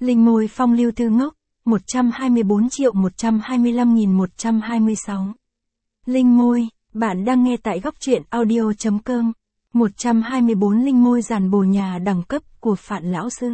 Linh môi phong lưu thư ngốc, 124.125.126. Linh môi, bạn đang nghe tại góc truyện audio.com. 124 Linh môi giàn bồ nhà đẳng cấp của Phạn lão sư.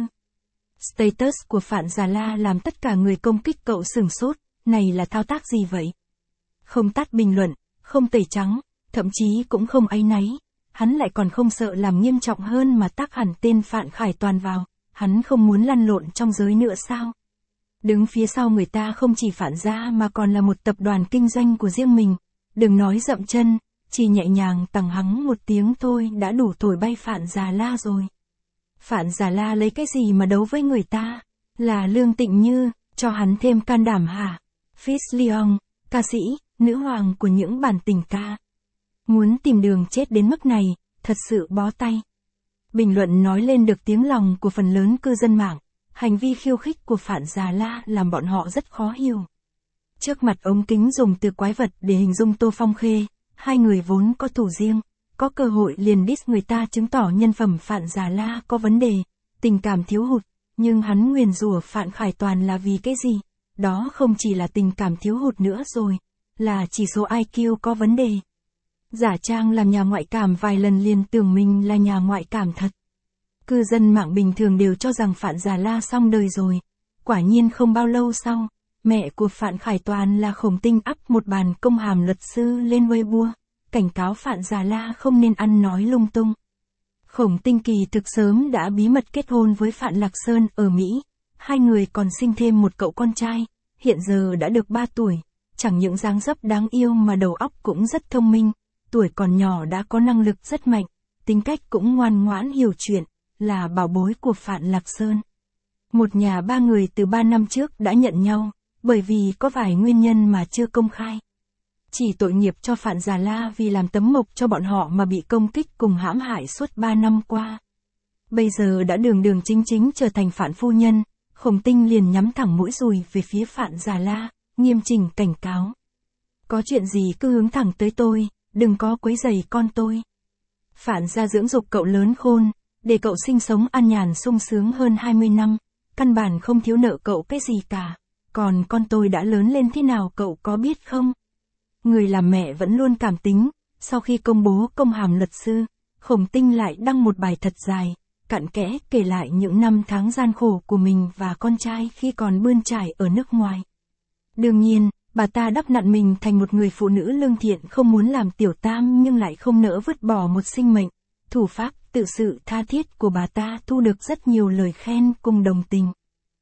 Status của Phạn Già La làm tất cả người công kích cậu sửng sốt, này là thao tác gì vậy? Không tắt bình luận, không tẩy trắng, thậm chí cũng không áy náy, hắn lại còn không sợ làm nghiêm trọng hơn mà tác hẳn tên Phạn Khải Toàn vào, hắn không muốn lăn lộn trong giới nữa sao? Đứng phía sau người ta không chỉ Phạn gia mà còn là một tập đoàn kinh doanh của riêng mình, đừng nói dậm chân, chỉ nhẹ nhàng tằng hắng một tiếng thôi đã đủ thổi bay Phạn Già La rồi. Phạn Già La lấy cái gì mà đấu với người ta? Là Lương Tịnh Như, cho hắn thêm can đảm hả? Fis Leon, ca sĩ, nữ hoàng của những bản tình ca. Muốn tìm đường chết đến mức này, thật sự bó tay. Bình luận nói lên được tiếng lòng của phần lớn cư dân mạng, hành vi khiêu khích của Phạn Già La làm bọn họ rất khó hiểu. Trước mặt ống kính dùng từ quái vật để hình dung Tô Phong Khê, hai người vốn có thủ riêng, có cơ hội liền diss người ta chứng tỏ nhân phẩm Phạn Già La có vấn đề, tình cảm thiếu hụt, nhưng hắn nguyền rủa Phạn Khải Toàn là vì cái gì? Đó không chỉ là tình cảm thiếu hụt nữa rồi, là chỉ số IQ có vấn đề. Giả trang làm nhà ngoại cảm vài lần liền tưởng mình là nhà ngoại cảm thật. Cư dân mạng bình thường đều cho rằng Phạn Già La xong đời rồi. Quả nhiên không bao lâu sau, mẹ của Phạn Khải Toàn là Khổng Tinh up một bàn công hàm luật sư lên Weibo, cảnh cáo Phạn Già La không nên ăn nói lung tung. Khổng Tinh kỳ thực sớm đã bí mật kết hôn với Phạn Lạc Sơn ở Mỹ, hai người còn sinh thêm một cậu con trai, hiện giờ đã được 3 tuổi, chẳng những dáng dấp đáng yêu mà đầu óc cũng rất thông minh, tuổi còn nhỏ đã có năng lực rất mạnh, tính cách cũng ngoan ngoãn hiểu chuyện, là bảo bối của Phạn Lạc Sơn. Một nhà 3 người từ 3 năm trước đã nhận nhau, bởi vì có vài nguyên nhân mà chưa công khai. Chỉ tội nghiệp cho Phạn Già La vì làm tấm mộc cho bọn họ mà bị công kích cùng hãm hại suốt 3 năm qua. Bây giờ đã đường đường chính chính trở thành Phạn phu nhân, Khổng Tinh liền nhắm thẳng mũi dùi về phía Phạn Già La, nghiêm chỉnh cảnh cáo. Có chuyện gì cứ hướng thẳng tới tôi, đừng có quấy rầy con tôi. Phạn gia dưỡng dục cậu lớn khôn, để cậu sinh sống an nhàn sung sướng hơn 20 năm, căn bản không thiếu nợ cậu cái gì cả. Còn con tôi đã lớn lên thế nào cậu có biết không? Người làm mẹ vẫn luôn cảm tính, sau khi công bố công hàm luật sư, Khổng Tinh lại đăng một bài thật dài, cặn kẽ kể lại những năm tháng gian khổ của mình và con trai khi còn bươn trải ở nước ngoài. Đương nhiên, bà ta đắp nặn mình thành một người phụ nữ lương thiện không muốn làm tiểu tam nhưng lại không nỡ vứt bỏ một sinh mệnh. Thủ pháp, tự sự tha thiết của bà ta thu được rất nhiều lời khen cùng đồng tình.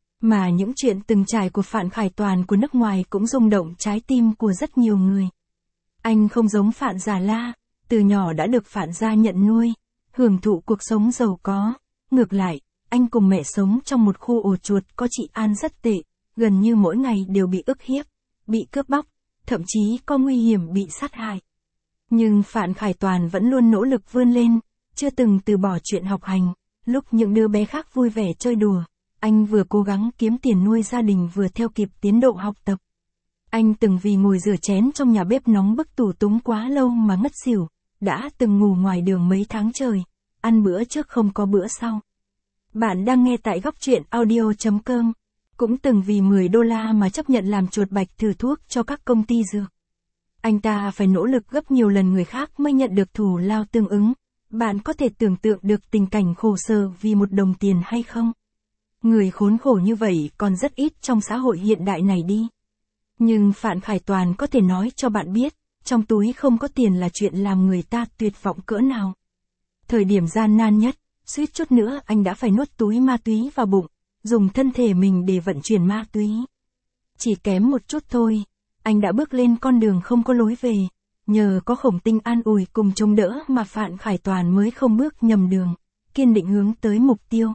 Mà những chuyện từng trải của Phạn Khải Toàn của nước ngoài cũng rung động trái tim của rất nhiều người. Anh không giống Phạn Già La, từ nhỏ đã được Phạn gia nhận nuôi, hưởng thụ cuộc sống giàu có. Ngược lại, anh cùng mẹ sống trong một khu ổ chuột có trị an rất tệ, gần như mỗi ngày đều bị ức hiếp, bị cướp bóc, thậm chí có nguy hiểm bị sát hại. Nhưng Phạn Khải Toàn vẫn luôn nỗ lực vươn lên, chưa từng từ bỏ chuyện học hành. Lúc những đứa bé khác vui vẻ chơi đùa, anh vừa cố gắng kiếm tiền nuôi gia đình vừa theo kịp tiến độ học tập. Anh từng vì ngồi rửa chén trong nhà bếp nóng bức tủ túng quá lâu mà ngất xỉu, đã từng ngủ ngoài đường mấy tháng trời, ăn bữa trước không có bữa sau. Bạn đang nghe tại góc truyện audio.com. Cũng từng vì 10 đô la mà chấp nhận làm chuột bạch thử thuốc cho các công ty dược. Anh ta phải nỗ lực gấp nhiều lần người khác mới nhận được thù lao tương ứng. Bạn có thể tưởng tượng được tình cảnh khổ sở vì một đồng tiền hay không? Người khốn khổ như vậy còn rất ít trong xã hội hiện đại này đi. Nhưng Phạn Khải Toàn có thể nói cho bạn biết, trong túi không có tiền là chuyện làm người ta tuyệt vọng cỡ nào. Thời điểm gian nan nhất, suýt chút nữa anh đã phải nuốt túi ma túy vào bụng, dùng thân thể mình để vận chuyển ma túy. Chỉ kém một chút thôi, anh đã bước lên con đường không có lối về, nhờ có Khổng Tinh an ủi cùng chống đỡ mà Phạn Khải Toàn mới không bước nhầm đường, kiên định hướng tới mục tiêu.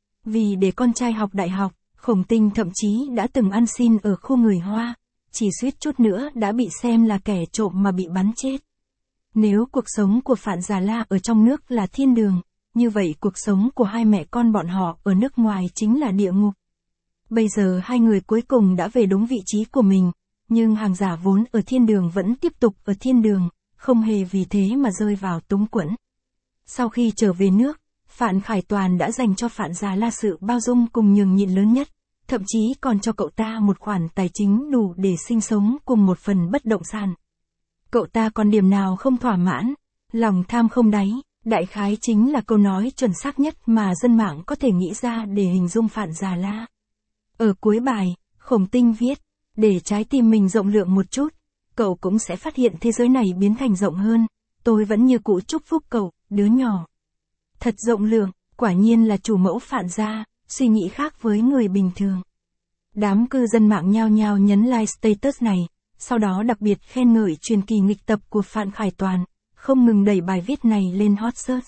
Vì để con trai học đại học, Khổng Tinh thậm chí đã từng ăn xin ở khu người Hoa, chỉ suýt chút nữa đã bị xem là kẻ trộm mà bị bắn chết. Nếu cuộc sống của Phạn Già La ở trong nước là thiên đường, như vậy cuộc sống của hai mẹ con bọn họ ở nước ngoài chính là địa ngục. Bây giờ hai người cuối cùng đã về đúng vị trí của mình, nhưng hàng giả vốn ở thiên đường vẫn tiếp tục ở thiên đường, không hề vì thế mà rơi vào túng quẫn. Sau khi trở về nước, Phạn Khải Toàn đã dành cho Phạn Già La sự bao dung cùng nhường nhịn lớn nhất, thậm chí còn cho cậu ta một khoản tài chính đủ để sinh sống cùng một phần bất động sản. Cậu ta còn điểm nào không thỏa mãn, lòng tham không đáy, đại khái chính là câu nói chuẩn xác nhất mà dân mạng có thể nghĩ ra để hình dung Phạn Già La. Ở cuối bài, Khổng Tinh viết, để trái tim mình rộng lượng một chút, cậu cũng sẽ phát hiện thế giới này biến thành rộng hơn, tôi vẫn như cũ chúc phúc cậu, đứa nhỏ. Thật rộng lượng, quả nhiên là chủ mẫu Phạn Gia, suy nghĩ khác với người bình thường. Đám cư dân mạng nhao nhao nhấn like status này, sau đó đặc biệt khen ngợi truyền kỳ nghịch tập của Phạm Khải Toàn, không ngừng đẩy bài viết này lên hot search.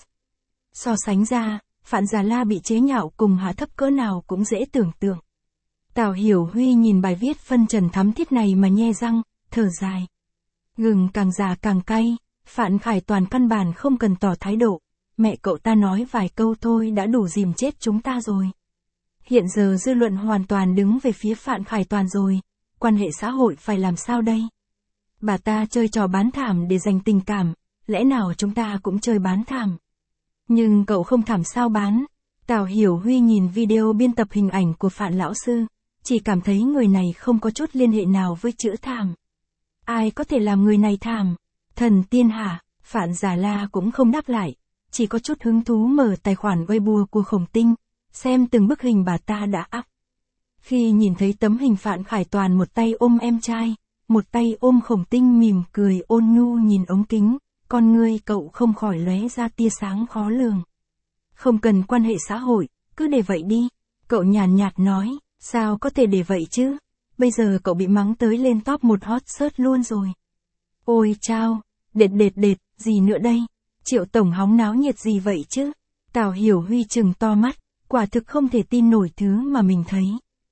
So sánh ra, Phạn Già La bị chế nhạo cùng hạ thấp cỡ nào cũng dễ tưởng tượng. Tào Hiểu Huy nhìn bài viết phân trần thắm thiết này mà nhe răng, thở dài. Gừng càng già càng cay, Phạm Khải Toàn căn bản không cần tỏ thái độ, mẹ cậu ta nói vài câu thôi đã đủ dìm chết chúng ta rồi. Hiện giờ dư luận hoàn toàn đứng về phía Phạm Khải Toàn rồi, quan hệ xã hội phải làm sao đây? Bà ta chơi trò bán thảm để giành tình cảm, lẽ nào chúng ta cũng chơi bán thảm? Nhưng cậu không thảm sao bán? Tào Hiểu Huy nhìn video biên tập hình ảnh của Phạm lão sư, chỉ cảm thấy người này không có chút liên hệ nào với chữ thảm. Ai có thể làm người này thảm? Thần tiên hả? Phạn Già La cũng không đáp lại, chỉ có chút hứng thú mở tài khoản Weibo của Khổng Tinh, xem từng bức hình bà ta đã up. Khi nhìn thấy tấm hình Phạm Khải Toàn một tay ôm em trai, một tay ôm Khổng Tinh mỉm cười ôn nhu nhìn ống kính, con ngươi cậu không khỏi lóe ra tia sáng khó lường. Không cần quan hệ xã hội, cứ để vậy đi, cậu nhàn nhạt nói, sao có thể để vậy chứ, bây giờ cậu bị mắng tới lên top 1 hot search luôn rồi. Ôi chao, đệt, gì nữa đây, Triệu tổng hóng náo nhiệt gì vậy chứ? Tào Hiểu Huy trừng to mắt, quả thực không thể tin nổi thứ mà mình thấy.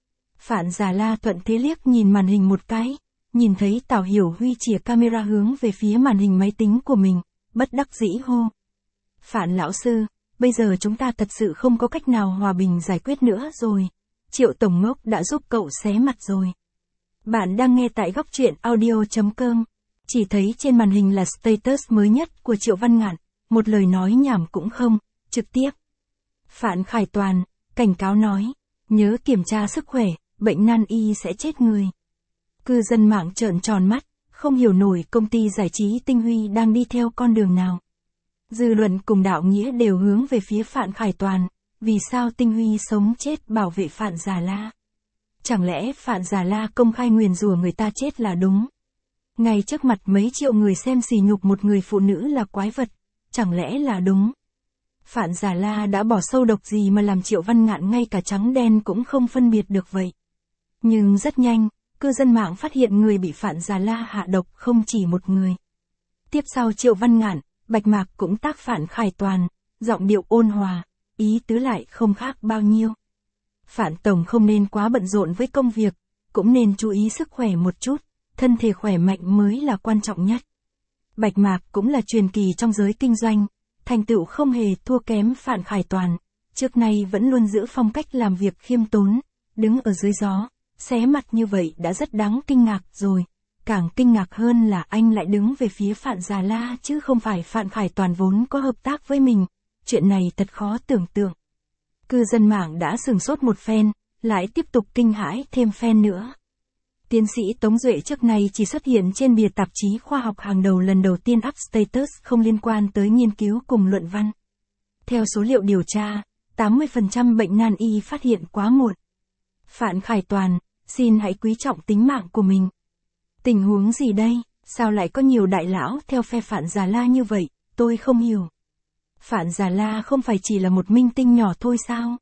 Phạn Già La thuận thế liếc nhìn màn hình một cái, nhìn thấy Tào Hiểu Huy chìa camera hướng về phía màn hình máy tính của mình, bất đắc dĩ hô. Phạn lão sư, bây giờ chúng ta thật sự không có cách nào hòa bình giải quyết nữa rồi. Triệu tổng ngốc đã giúp cậu xé mặt rồi. Bạn đang nghe tại góc truyện audio.com. Chỉ thấy trên màn hình là status mới nhất của Triệu Văn Ngạn, một lời nói nhảm cũng không, trực tiếp. Phạm Khải Toàn, cảnh cáo nói, nhớ kiểm tra sức khỏe, bệnh nan y sẽ chết người. Cư dân mạng trợn tròn mắt, không hiểu nổi công ty giải trí Tinh Huy đang đi theo con đường nào. Dư luận cùng đạo nghĩa đều hướng về phía Phạm Khải Toàn, vì sao Tinh Huy sống chết bảo vệ Phạn Già La? Chẳng lẽ Phạn Già La công khai nguyền rủa người ta chết là đúng? Ngay trước mặt mấy triệu người xem sỉ nhục một người phụ nữ là quái vật, chẳng lẽ là đúng? Phạn Già La đã bỏ sâu độc gì mà làm Triệu Văn Ngạn ngay cả trắng đen cũng không phân biệt được vậy? Nhưng rất nhanh, cư dân mạng phát hiện người bị Phạn Già La hạ độc không chỉ một người. Tiếp sau Triệu Văn Ngạn, Bạch Mạc cũng tác Phạm Khải Toàn, giọng điệu ôn hòa, ý tứ lại không khác bao nhiêu. Phạm tổng không nên quá bận rộn với công việc, cũng nên chú ý sức khỏe một chút, thân thể khỏe mạnh mới là quan trọng nhất. Bạch Mạc cũng là truyền kỳ trong giới kinh doanh, thành tựu không hề thua kém Phạm Khải Toàn, trước nay vẫn luôn giữ phong cách làm việc khiêm tốn, đứng ở dưới gió, xé mặt như vậy đã rất đáng kinh ngạc rồi. Càng kinh ngạc hơn là anh lại đứng về phía Phạn Già La chứ không phải Phạm Khải Toàn vốn có hợp tác với mình, chuyện này thật khó tưởng tượng. Cư dân mạng đã sửng sốt một phen, lại tiếp tục kinh hãi thêm phen nữa. Tiến sĩ Tống Duệ trước này chỉ xuất hiện trên bìa tạp chí khoa học hàng đầu lần đầu tiên up status không liên quan tới nghiên cứu cùng luận văn. Theo số liệu điều tra, 80% bệnh nan y phát hiện quá muộn. Phạm Khải Toàn, xin hãy quý trọng tính mạng của mình. Tình huống gì đây, sao lại có nhiều đại lão theo phe Phạn Già La như vậy, tôi không hiểu. Phạn Già La không phải chỉ là một minh tinh nhỏ thôi sao?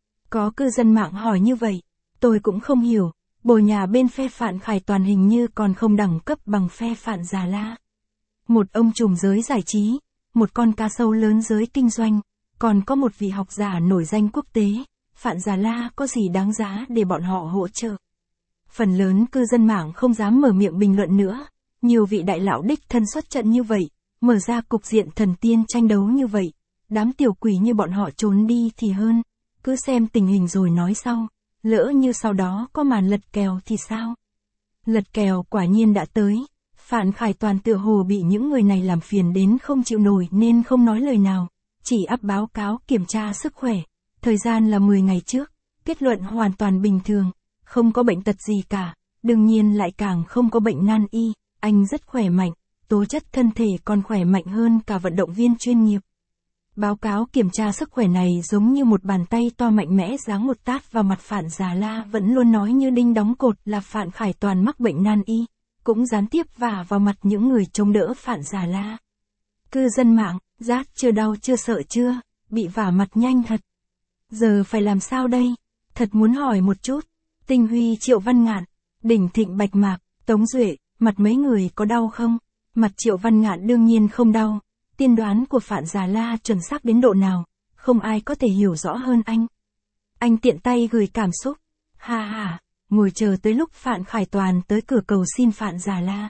Có cư dân mạng hỏi như vậy, tôi cũng không hiểu, bồi nhà bên phe Phạm Khải Toàn hình như còn không đẳng cấp bằng phe Phạn Già La. Một ông trùm giới giải trí, một con cá sấu lớn giới kinh doanh, còn có một vị học giả nổi danh quốc tế, Phạn Già La có gì đáng giá để bọn họ hỗ trợ? Phần lớn cư dân mạng không dám mở miệng bình luận nữa, nhiều vị đại lão đích thân xuất trận như vậy, mở ra cục diện thần tiên tranh đấu như vậy, đám tiểu quỷ như bọn họ trốn đi thì hơn, cứ xem tình hình rồi nói sau, lỡ như sau đó có màn lật kèo thì sao? Lật kèo quả nhiên đã tới, Phạm Khải Toàn tựa hồ bị những người này làm phiền đến không chịu nổi nên không nói lời nào, chỉ up báo cáo kiểm tra sức khỏe, thời gian là 10 ngày trước, kết luận hoàn toàn bình thường, không có bệnh tật gì cả, đương nhiên lại càng không có bệnh nan y, anh rất khỏe mạnh, tố chất thân thể còn khỏe mạnh hơn cả vận động viên chuyên nghiệp. Báo cáo kiểm tra sức khỏe này giống như một bàn tay to mạnh mẽ giáng một tát vào mặt Phạn Già La vẫn luôn nói như đinh đóng cột là Phạn Khải Toàn mắc bệnh nan y, cũng gián tiếp vả vào mặt những người chống đỡ Phạn Già La. Cư dân mạng, rát chưa đau chưa sợ chưa, bị vả mặt nhanh thật. Giờ phải làm sao đây? Thật muốn hỏi một chút. Tinh Huy Triệu Văn Ngạn, Đỉnh Thịnh Bạch Mạc, Tống Duệ, mặt mấy người có đau không? Mặt Triệu Văn Ngạn đương nhiên không đau. Tiên đoán của Phạn Già La chuẩn xác đến độ nào, không ai có thể hiểu rõ hơn anh. Anh tiện tay gửi cảm xúc. Ha ha, ngồi chờ tới lúc Phạn Khải Toàn tới cửa cầu xin Phạn Già La.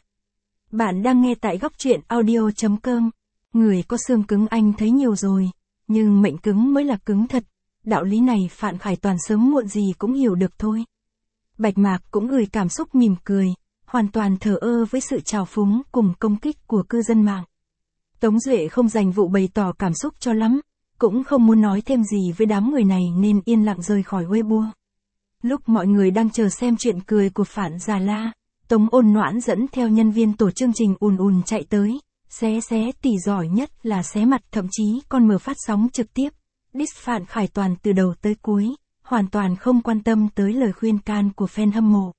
Bạn đang nghe tại góc truyện audio.com. Người có xương cứng anh thấy nhiều rồi, nhưng mệnh cứng mới là cứng thật. Đạo lý này Phạn Khải Toàn sớm muộn gì cũng hiểu được thôi. Bạch Mạc cũng gửi cảm xúc mỉm cười, hoàn toàn thờ ơ với sự trào phúng cùng công kích của cư dân mạng. Tống Duệ không dành vụ bày tỏ cảm xúc cho lắm, cũng không muốn nói thêm gì với đám người này nên yên lặng rời khỏi Weibo. Lúc mọi người đang chờ xem chuyện cười của Phạn Già La, Tống Ôn Noãn dẫn theo nhân viên tổ chương trình ùn chạy tới, xé tỉ giỏi nhất là xé mặt, thậm chí còn mở phát sóng trực tiếp. Diss Phạn Khải Toàn từ đầu tới cuối, hoàn toàn không quan tâm tới lời khuyên can của fan hâm mộ.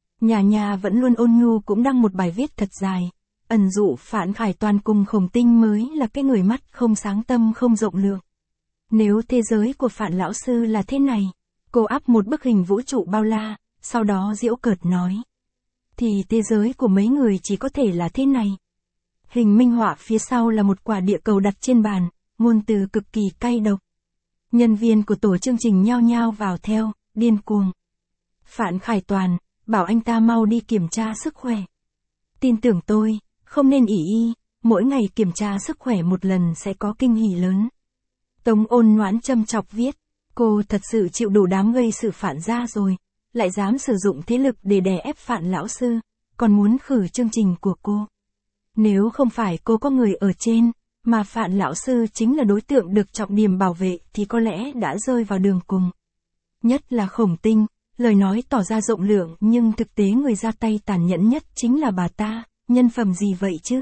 Nhà vẫn luôn ôn nhu cũng đăng một bài viết thật dài, ẩn dụ Phạn Khải Toàn cùng Khổng Tinh mới là cái người mắt không sáng tâm không rộng lượng. Nếu thế giới của Phạn lão sư là thế này, cô áp một bức hình vũ trụ bao la, sau đó giễu cợt nói. Thì thế giới của mấy người chỉ có thể là thế này. Hình minh họa phía sau là một quả địa cầu đặt trên bàn, ngôn từ cực kỳ cay độc. Nhân viên của tổ chương trình nhao nhao vào theo, điên cuồng. Phạn Khải Toàn, bảo anh ta mau đi kiểm tra sức khỏe. Tin tưởng tôi, không nên ỷ y, mỗi ngày kiểm tra sức khỏe một lần sẽ có kinh hỉ lớn. Tống Ôn Noãn châm chọc viết, cô thật sự chịu đủ đám gây sự Phạn gia rồi, lại dám sử dụng thế lực để đè ép Phạn lão sư, còn muốn khử chương trình của cô. Nếu không phải cô có người ở trên, mà Phạn lão sư chính là đối tượng được trọng điểm bảo vệ thì có lẽ đã rơi vào đường cùng. Nhất là Khổng Tinh, lời nói tỏ ra rộng lượng nhưng thực tế người ra tay tàn nhẫn nhất chính là bà ta, nhân phẩm gì vậy chứ?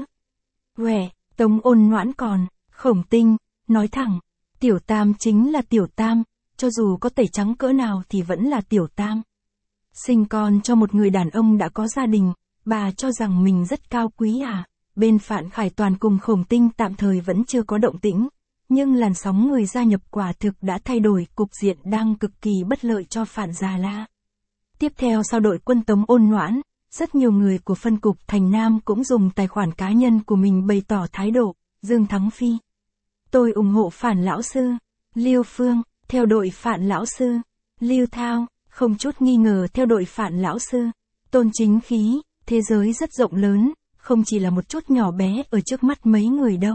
Tống Ôn Noãn còn, Khổng Tinh, nói thẳng, Tiểu Tam chính là Tiểu Tam, cho dù có tẩy trắng cỡ nào thì vẫn là Tiểu Tam. Sinh con cho một người đàn ông đã có gia đình, bà cho rằng mình rất cao quý à? Bên Phạn Khải Toàn cùng Khổng Tinh tạm thời vẫn chưa có động tĩnh, nhưng làn sóng người gia nhập quả thực đã thay đổi cục diện đang cực kỳ bất lợi cho Phạn Già La. Tiếp theo sau đội quân Tống Ôn Noãn, rất nhiều người của phân cục Thành Nam cũng dùng tài khoản cá nhân của mình bày tỏ thái độ. Dương Thắng Phi, tôi ủng hộ Phạn lão sư. Lưu Phương, theo đội Phạn lão sư. Lưu Thao, không chút nghi ngờ theo đội Phạn lão sư. Tôn Chính Khí, thế giới rất rộng lớn, không chỉ là một chút nhỏ bé ở trước mắt mấy người đâu.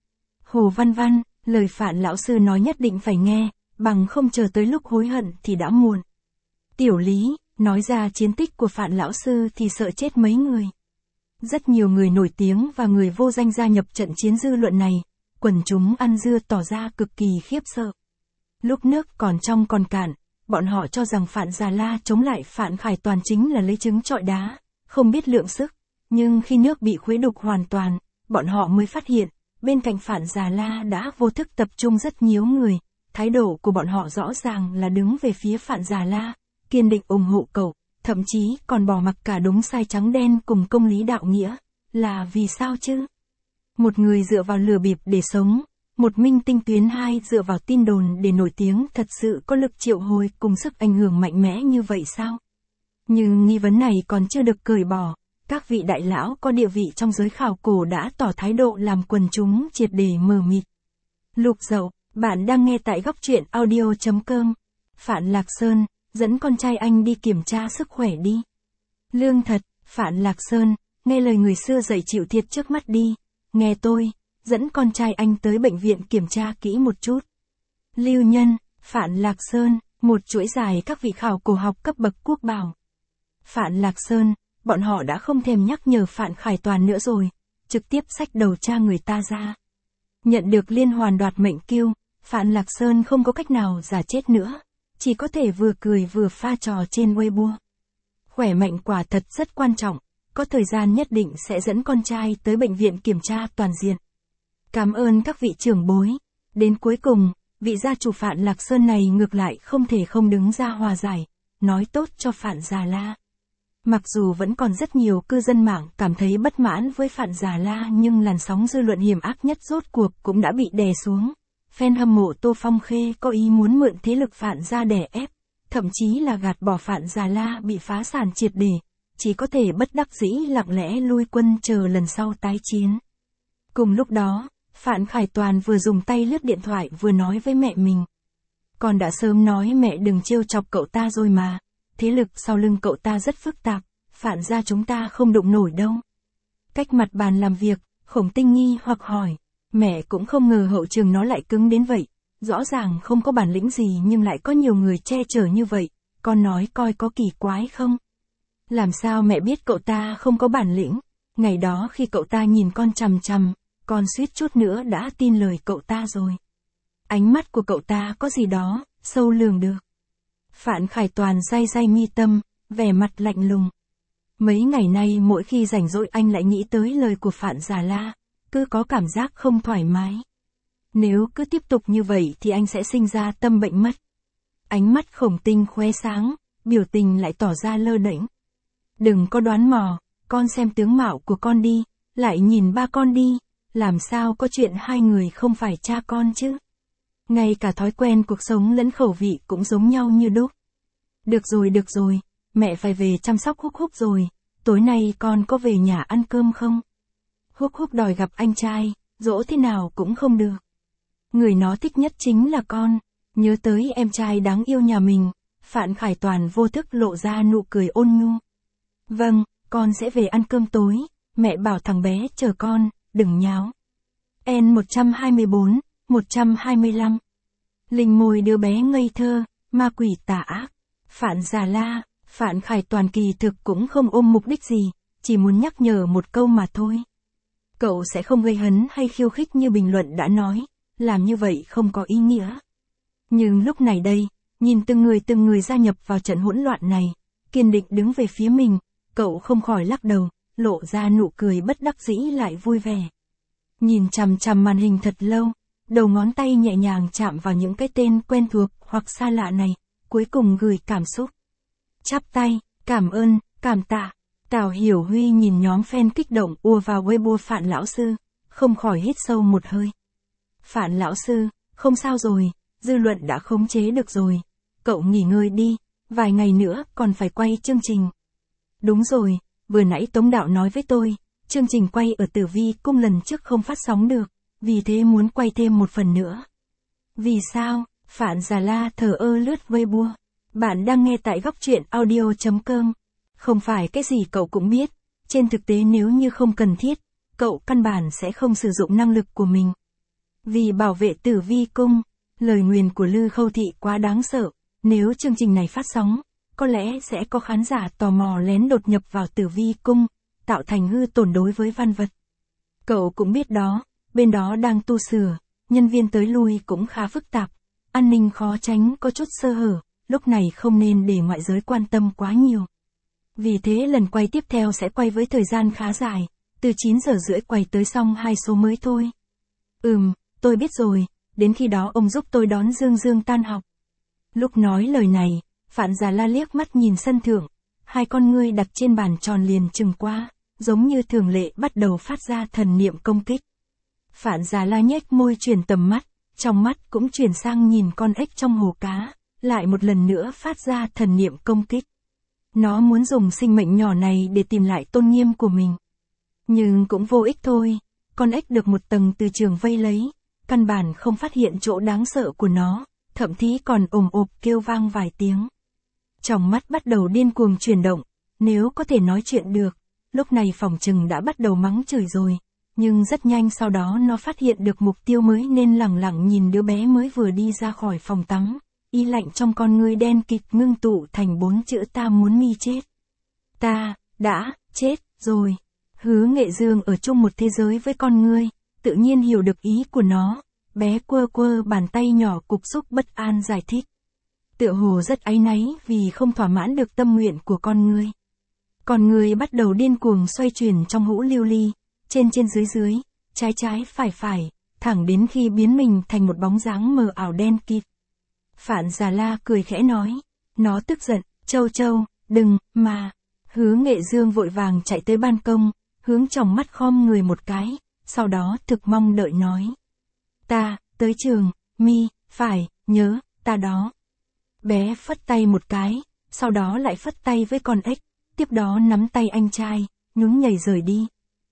Hồ Văn Văn, lời Phạn lão sư nói nhất định phải nghe, bằng không chờ tới lúc hối hận thì đã muộn. Tiểu Lý, nói ra chiến tích của Phạn lão sư thì sợ chết mấy người. Rất nhiều người nổi tiếng và người vô danh gia nhập trận chiến dư luận này, quần chúng ăn dưa tỏ ra cực kỳ khiếp sợ. Lúc nước còn trong còn cạn, bọn họ cho rằng Phạn Già La chống lại Phạn Khải Toàn chính là lấy trứng trọi đá, không biết lượng sức. Nhưng khi nước bị khuấy đục hoàn toàn, bọn họ mới phát hiện, bên cạnh Phạn Già La đã vô thức tập trung rất nhiều người, thái độ của bọn họ rõ ràng là đứng về phía Phạn Già La, kiên định ủng hộ cậu, thậm chí còn bỏ mặc cả đúng sai trắng đen cùng công lý đạo nghĩa, là vì sao chứ? Một người dựa vào lừa bịp để sống, một minh tinh tuyến 2 dựa vào tin đồn để nổi tiếng thật sự có lực triệu hồi cùng sức ảnh hưởng mạnh mẽ như vậy sao? Nhưng nghi vấn này còn chưa được cởi bỏ. Các vị đại lão có địa vị trong giới khảo cổ đã tỏ thái độ làm quần chúng triệt để mờ mịt. Lục Dậu, bạn đang nghe tại góc truyện audio.com. Phạn Lạc Sơn, dẫn con trai anh đi kiểm tra sức khỏe đi. Lương Thật, Phạn Lạc Sơn, nghe lời người xưa dạy chịu thiệt trước mắt đi. Nghe tôi, dẫn con trai anh tới bệnh viện kiểm tra kỹ một chút. Lưu Nhân, Phạn Lạc Sơn, một chuỗi dài các vị khảo cổ học cấp bậc quốc bảo. Phạn Lạc Sơn, bọn họ đã không thèm nhắc nhở Phạn Khải Toàn nữa rồi, trực tiếp xách đầu cha người ta ra. Nhận được liên hoàn đoạt mệnh kiêu, Phạn Lạc Sơn không có cách nào giả chết nữa, chỉ có thể vừa cười vừa pha trò trên Weibo. Khỏe mạnh quả thật rất quan trọng, có thời gian nhất định sẽ dẫn con trai tới bệnh viện kiểm tra toàn diện. Cảm ơn các vị trưởng bối. Đến cuối cùng, vị gia chủ Phạn Lạc Sơn này ngược lại không thể không đứng ra hòa giải, nói tốt cho Phạn Già La. Mặc dù vẫn còn rất nhiều cư dân mạng cảm thấy bất mãn với Phạn Già La, nhưng làn sóng dư luận hiểm ác nhất rốt cuộc cũng đã bị đè xuống. Fan hâm mộ Tô Phong Khê có ý muốn mượn thế lực Phạn gia đè ép, thậm chí là gạt bỏ Phạn Già La bị phá sản triệt để, chỉ có thể bất đắc dĩ lặng lẽ lui quân chờ lần sau tái chiến. Cùng lúc đó, Phạn Khải Toàn vừa dùng tay lướt điện thoại vừa nói với mẹ mình. Con đã sớm nói mẹ đừng trêu chọc cậu ta rồi mà, thế lực sau lưng cậu ta rất phức tạp, Phạn gia chúng ta không đụng nổi đâu. Cách mặt bàn làm việc, Khổng Tinh nghi hoặc hỏi, mẹ cũng không ngờ hậu trường nó lại cứng đến vậy, rõ ràng không có bản lĩnh gì nhưng lại có nhiều người che chở như vậy, con nói coi có kỳ quái không? Làm sao mẹ biết cậu ta không có bản lĩnh? Ngày đó khi cậu ta nhìn con chằm chằm, con suýt chút nữa đã tin lời cậu ta rồi. Ánh mắt của cậu ta có gì đó, sâu lường được. Phạn Khải Toàn day day mi tâm, vẻ mặt lạnh lùng. Mấy ngày nay mỗi khi rảnh rỗi anh lại nghĩ tới lời của Phạn Già La, cứ có cảm giác không thoải mái. Nếu cứ tiếp tục như vậy thì anh sẽ sinh ra tâm bệnh mất. Ánh mắt Khổng Tinh khoe sáng, biểu tình lại tỏ ra lơ đễnh. Đừng có đoán mò, con xem tướng mạo của con đi, lại nhìn ba con đi, làm sao có chuyện hai người không phải cha con chứ. Ngay cả thói quen cuộc sống lẫn khẩu vị cũng giống nhau như đúc. Được rồi, mẹ phải về chăm sóc Húc Húc rồi, tối nay con có về nhà ăn cơm không? Húc Húc đòi gặp anh trai, dỗ thế nào cũng không được. Người nó thích nhất chính là con, nhớ tới em trai đáng yêu nhà mình, Phạn Khải Toàn vô thức lộ ra nụ cười ôn nhu. Vâng, con sẽ về ăn cơm tối, mẹ bảo thằng bé chờ con, đừng nháo. N124, 125. Linh môi đứa bé ngây thơ, ma quỷ tà ác. Phạn Già La, Phạn Khải Toàn kỳ thực cũng không ôm mục đích gì, chỉ muốn nhắc nhở một câu mà thôi. Cậu sẽ không gây hấn hay khiêu khích như bình luận đã nói, làm như vậy không có ý nghĩa. Nhưng lúc này đây, nhìn từng người gia nhập vào trận hỗn loạn này, kiên định đứng về phía mình, cậu không khỏi lắc đầu, lộ ra nụ cười bất đắc dĩ lại vui vẻ. Nhìn chằm chằm màn hình thật lâu, đầu ngón tay nhẹ nhàng chạm vào những cái tên quen thuộc hoặc xa lạ này, cuối cùng gửi cảm xúc. Chắp tay, cảm ơn, cảm tạ. Tào Hiểu Huy nhìn nhóm fan kích động ùa vào Weibo Phạn lão sư, không khỏi hít sâu một hơi. Phạn lão sư, không sao rồi, dư luận đã khống chế được rồi. Cậu nghỉ ngơi đi, vài ngày nữa còn phải quay chương trình. Đúng rồi, vừa nãy Tống Đạo nói với tôi, chương trình quay ở Tử Vi Cung lần trước không phát sóng được, vì thế muốn quay thêm một phần nữa. Vì sao? Phạn Già La thờ ơ lướt Weibo. Bạn đang nghe tại góc truyện audio.com. Không phải cái gì cậu cũng biết, trên thực tế nếu như không cần thiết, cậu căn bản sẽ không sử dụng năng lực của mình. Vì bảo vệ Tử Vi Cung, lời nguyền của Lư Khâu Thị quá đáng sợ, nếu chương trình này phát sóng, có lẽ sẽ có khán giả tò mò lén đột nhập vào Tử Vi Cung, tạo thành hư tổn đối với văn vật. Cậu cũng biết đó, bên đó đang tu sửa, nhân viên tới lui cũng khá phức tạp, an ninh khó tránh có chút sơ hở, lúc này không nên để ngoại giới quan tâm quá nhiều. Vì thế lần quay tiếp theo sẽ quay với thời gian khá dài, từ 9 giờ rưỡi quay tới xong 2 số mới thôi. Tôi biết rồi, đến khi đó ông giúp tôi đón Dương Dương tan học. Lúc nói lời này, Phạn Già La liếc mắt nhìn sân thượng, hai con ngươi đặt trên bàn tròn liền chừng qua, giống như thường lệ bắt đầu phát ra thần niệm công kích. Phạn Già La nhếch môi chuyển tầm mắt, trong mắt cũng chuyển sang nhìn con ếch trong hồ cá, lại một lần nữa phát ra thần niệm công kích. Nó muốn dùng sinh mệnh nhỏ này để tìm lại tôn nghiêm của mình. Nhưng cũng vô ích thôi, con ếch được một tầng từ trường vây lấy, căn bản không phát hiện chỗ đáng sợ của nó, thậm chí còn ồm ộp kêu vang vài tiếng. Trong mắt bắt đầu điên cuồng chuyển động, nếu có thể nói chuyện được, lúc này phỏng chừng đã bắt đầu mắng chửi rồi, nhưng rất nhanh sau đó nó phát hiện được mục tiêu mới nên lẳng lặng nhìn đứa bé mới vừa đi ra khỏi phòng tắm, ý lạnh trong con ngươi đen kịt ngưng tụ thành 4 chữ ta muốn mi chết. Ta, đã, chết, rồi. Hứa Nghệ Dương ở chung một thế giới với con ngươi, tự nhiên hiểu được ý của nó, bé quơ quơ bàn tay nhỏ cục xúc bất an giải thích. Tựa hồ rất áy náy vì không thỏa mãn được tâm nguyện của con ngươi, Còn người bắt đầu điên cuồng xoay chuyển trong hũ lưu ly, trên trên dưới dưới, trái trái phải phải, thẳng đến khi biến mình thành một bóng dáng mờ ảo đen kịt. Phạn Già La cười khẽ nói, nó tức giận, Châu Châu, đừng, mà. Hứa Nghệ Dương vội vàng chạy tới ban công, hướng tròng mắt khom người một cái, sau đó thực mong đợi nói. Ta, tới trường, mi, phải, nhớ, ta đó. Bé phất tay một cái, sau đó lại phất tay với con ếch, tiếp đó nắm tay anh trai, nhún nhảy rời đi.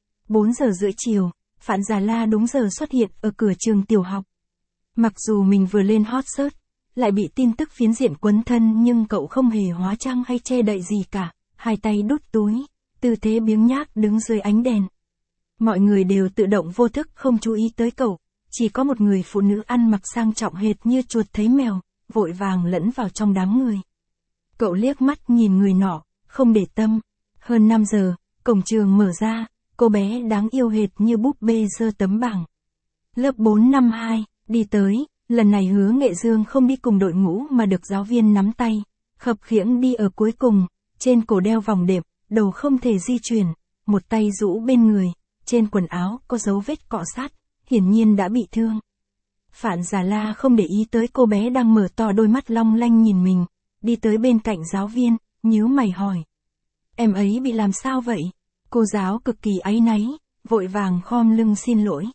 4 giờ rưỡi chiều, Phạn Già La đúng giờ xuất hiện ở cửa trường tiểu học. Mặc dù mình vừa lên hot search, lại bị tin tức phiến diện quấn thân nhưng cậu không hề hóa trang hay che đậy gì cả, hai tay đút túi, tư thế biếng nhác đứng dưới ánh đèn. Mọi người đều tự động vô thức không chú ý tới cậu, chỉ có một người phụ nữ ăn mặc sang trọng hệt như chuột thấy mèo, vội vàng lẫn vào trong đám người. Cậu liếc mắt nhìn người nọ, không để tâm. Hơn 5 giờ, cổng trường mở ra, cô bé đáng yêu hệt như búp bê giơ tấm bảng. Lớp 4 năm 2, đi tới, lần này Hứa Nghệ Dương không đi cùng đội ngũ mà được giáo viên nắm tay, khập khiễng đi ở cuối cùng, trên cổ đeo vòng đệm, đầu không thể di chuyển, một tay rũ bên người, trên quần áo có dấu vết cọ sát, hiển nhiên đã bị thương. Phạn Già La không để ý tới cô bé đang mở to đôi mắt long lanh nhìn mình, đi tới bên cạnh giáo viên, nhíu mày hỏi. Em ấy bị làm sao vậy? Cô giáo cực kỳ áy náy, vội vàng khom lưng xin lỗi.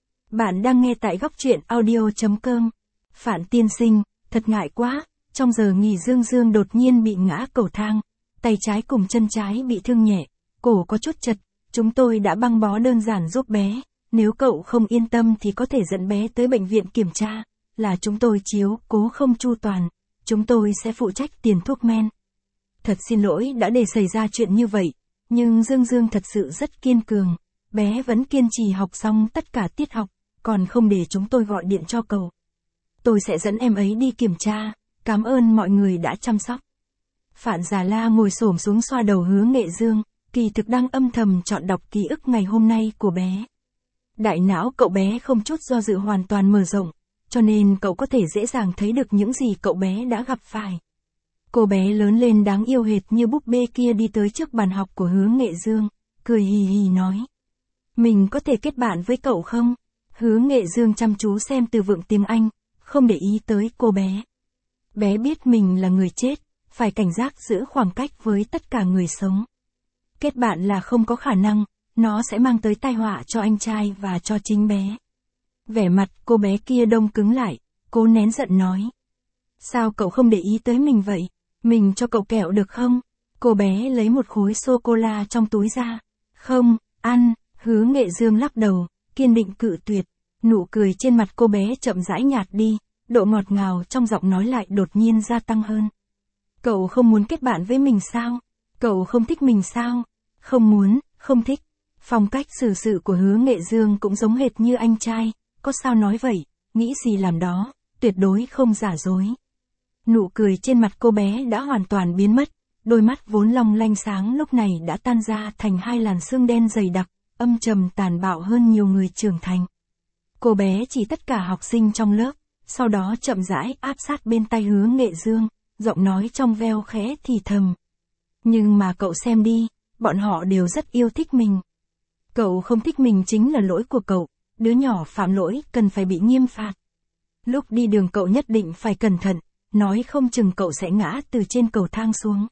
Bạn đang nghe tại góc truyện audio.com. Phạn tiên sinh, thật ngại quá, trong giờ nghỉ Dương Dương đột nhiên bị ngã cầu thang, tay trái cùng chân trái bị thương nhẹ, cổ có chút chật, chúng tôi đã băng bó đơn giản giúp bé, nếu cậu không yên tâm thì có thể dẫn bé tới bệnh viện kiểm tra, là chúng tôi chiếu cố không chu toàn, chúng tôi sẽ phụ trách tiền thuốc men. Thật xin lỗi đã để xảy ra chuyện như vậy, nhưng Dương Dương thật sự rất kiên cường, bé vẫn kiên trì học xong tất cả tiết học, còn không để chúng tôi gọi điện cho cậu. Tôi sẽ dẫn em ấy đi kiểm tra, cảm ơn mọi người đã chăm sóc. Phạn Già La ngồi xổm xuống xoa đầu Hứa Nghệ Dương, kỳ thực đang âm thầm chọn đọc ký ức ngày hôm nay của bé. Đại não cậu bé không chút do dự hoàn toàn mở rộng, cho nên cậu có thể dễ dàng thấy được những gì cậu bé đã gặp phải. Cô bé lớn lên đáng yêu hệt như búp bê kia đi tới trước bàn học của Hứa Nghệ Dương, cười hì hì nói. Mình có thể kết bạn với cậu không? Hứa Nghệ Dương chăm chú xem từ vựng tiếng Anh, không để ý tới cô bé. Bé biết mình là người chết, phải cảnh giác giữ khoảng cách với tất cả người sống. Kết bạn là không có khả năng, nó sẽ mang tới tai họa cho anh trai và cho chính bé. Vẻ mặt cô bé kia đông cứng lại, cố nén giận nói. Sao cậu không để ý tới mình vậy? Mình cho cậu kẹo được không? Cô bé lấy một khối sô-cô-la trong túi ra. Không, ăn. Hứa Nghệ Dương lắc đầu, kiên định cự tuyệt. Nụ cười trên mặt cô bé chậm rãi nhạt đi, độ ngọt ngào trong giọng nói lại đột nhiên gia tăng hơn. Cậu không muốn kết bạn với mình sao? Cậu không thích mình sao? Không muốn, không thích. Phong cách xử sự của Hứa Nghệ Dương cũng giống hệt như anh trai, có sao nói vậy, nghĩ gì làm đó, tuyệt đối không giả dối. Nụ cười trên mặt cô bé đã hoàn toàn biến mất, đôi mắt vốn long lanh sáng lúc này đã tan ra thành hai làn sương đen dày đặc, âm trầm tàn bạo hơn nhiều người trưởng thành. Cô bé chỉ tất cả học sinh trong lớp, sau đó chậm rãi áp sát bên tai Hứa Nghệ Dương, giọng nói trong veo khẽ thì thầm. Nhưng mà cậu xem đi, bọn họ đều rất yêu thích mình. Cậu không thích mình chính là lỗi của cậu, đứa nhỏ phạm lỗi cần phải bị nghiêm phạt. Lúc đi đường cậu nhất định phải cẩn thận, nói không chừng cậu sẽ ngã từ trên cầu thang xuống.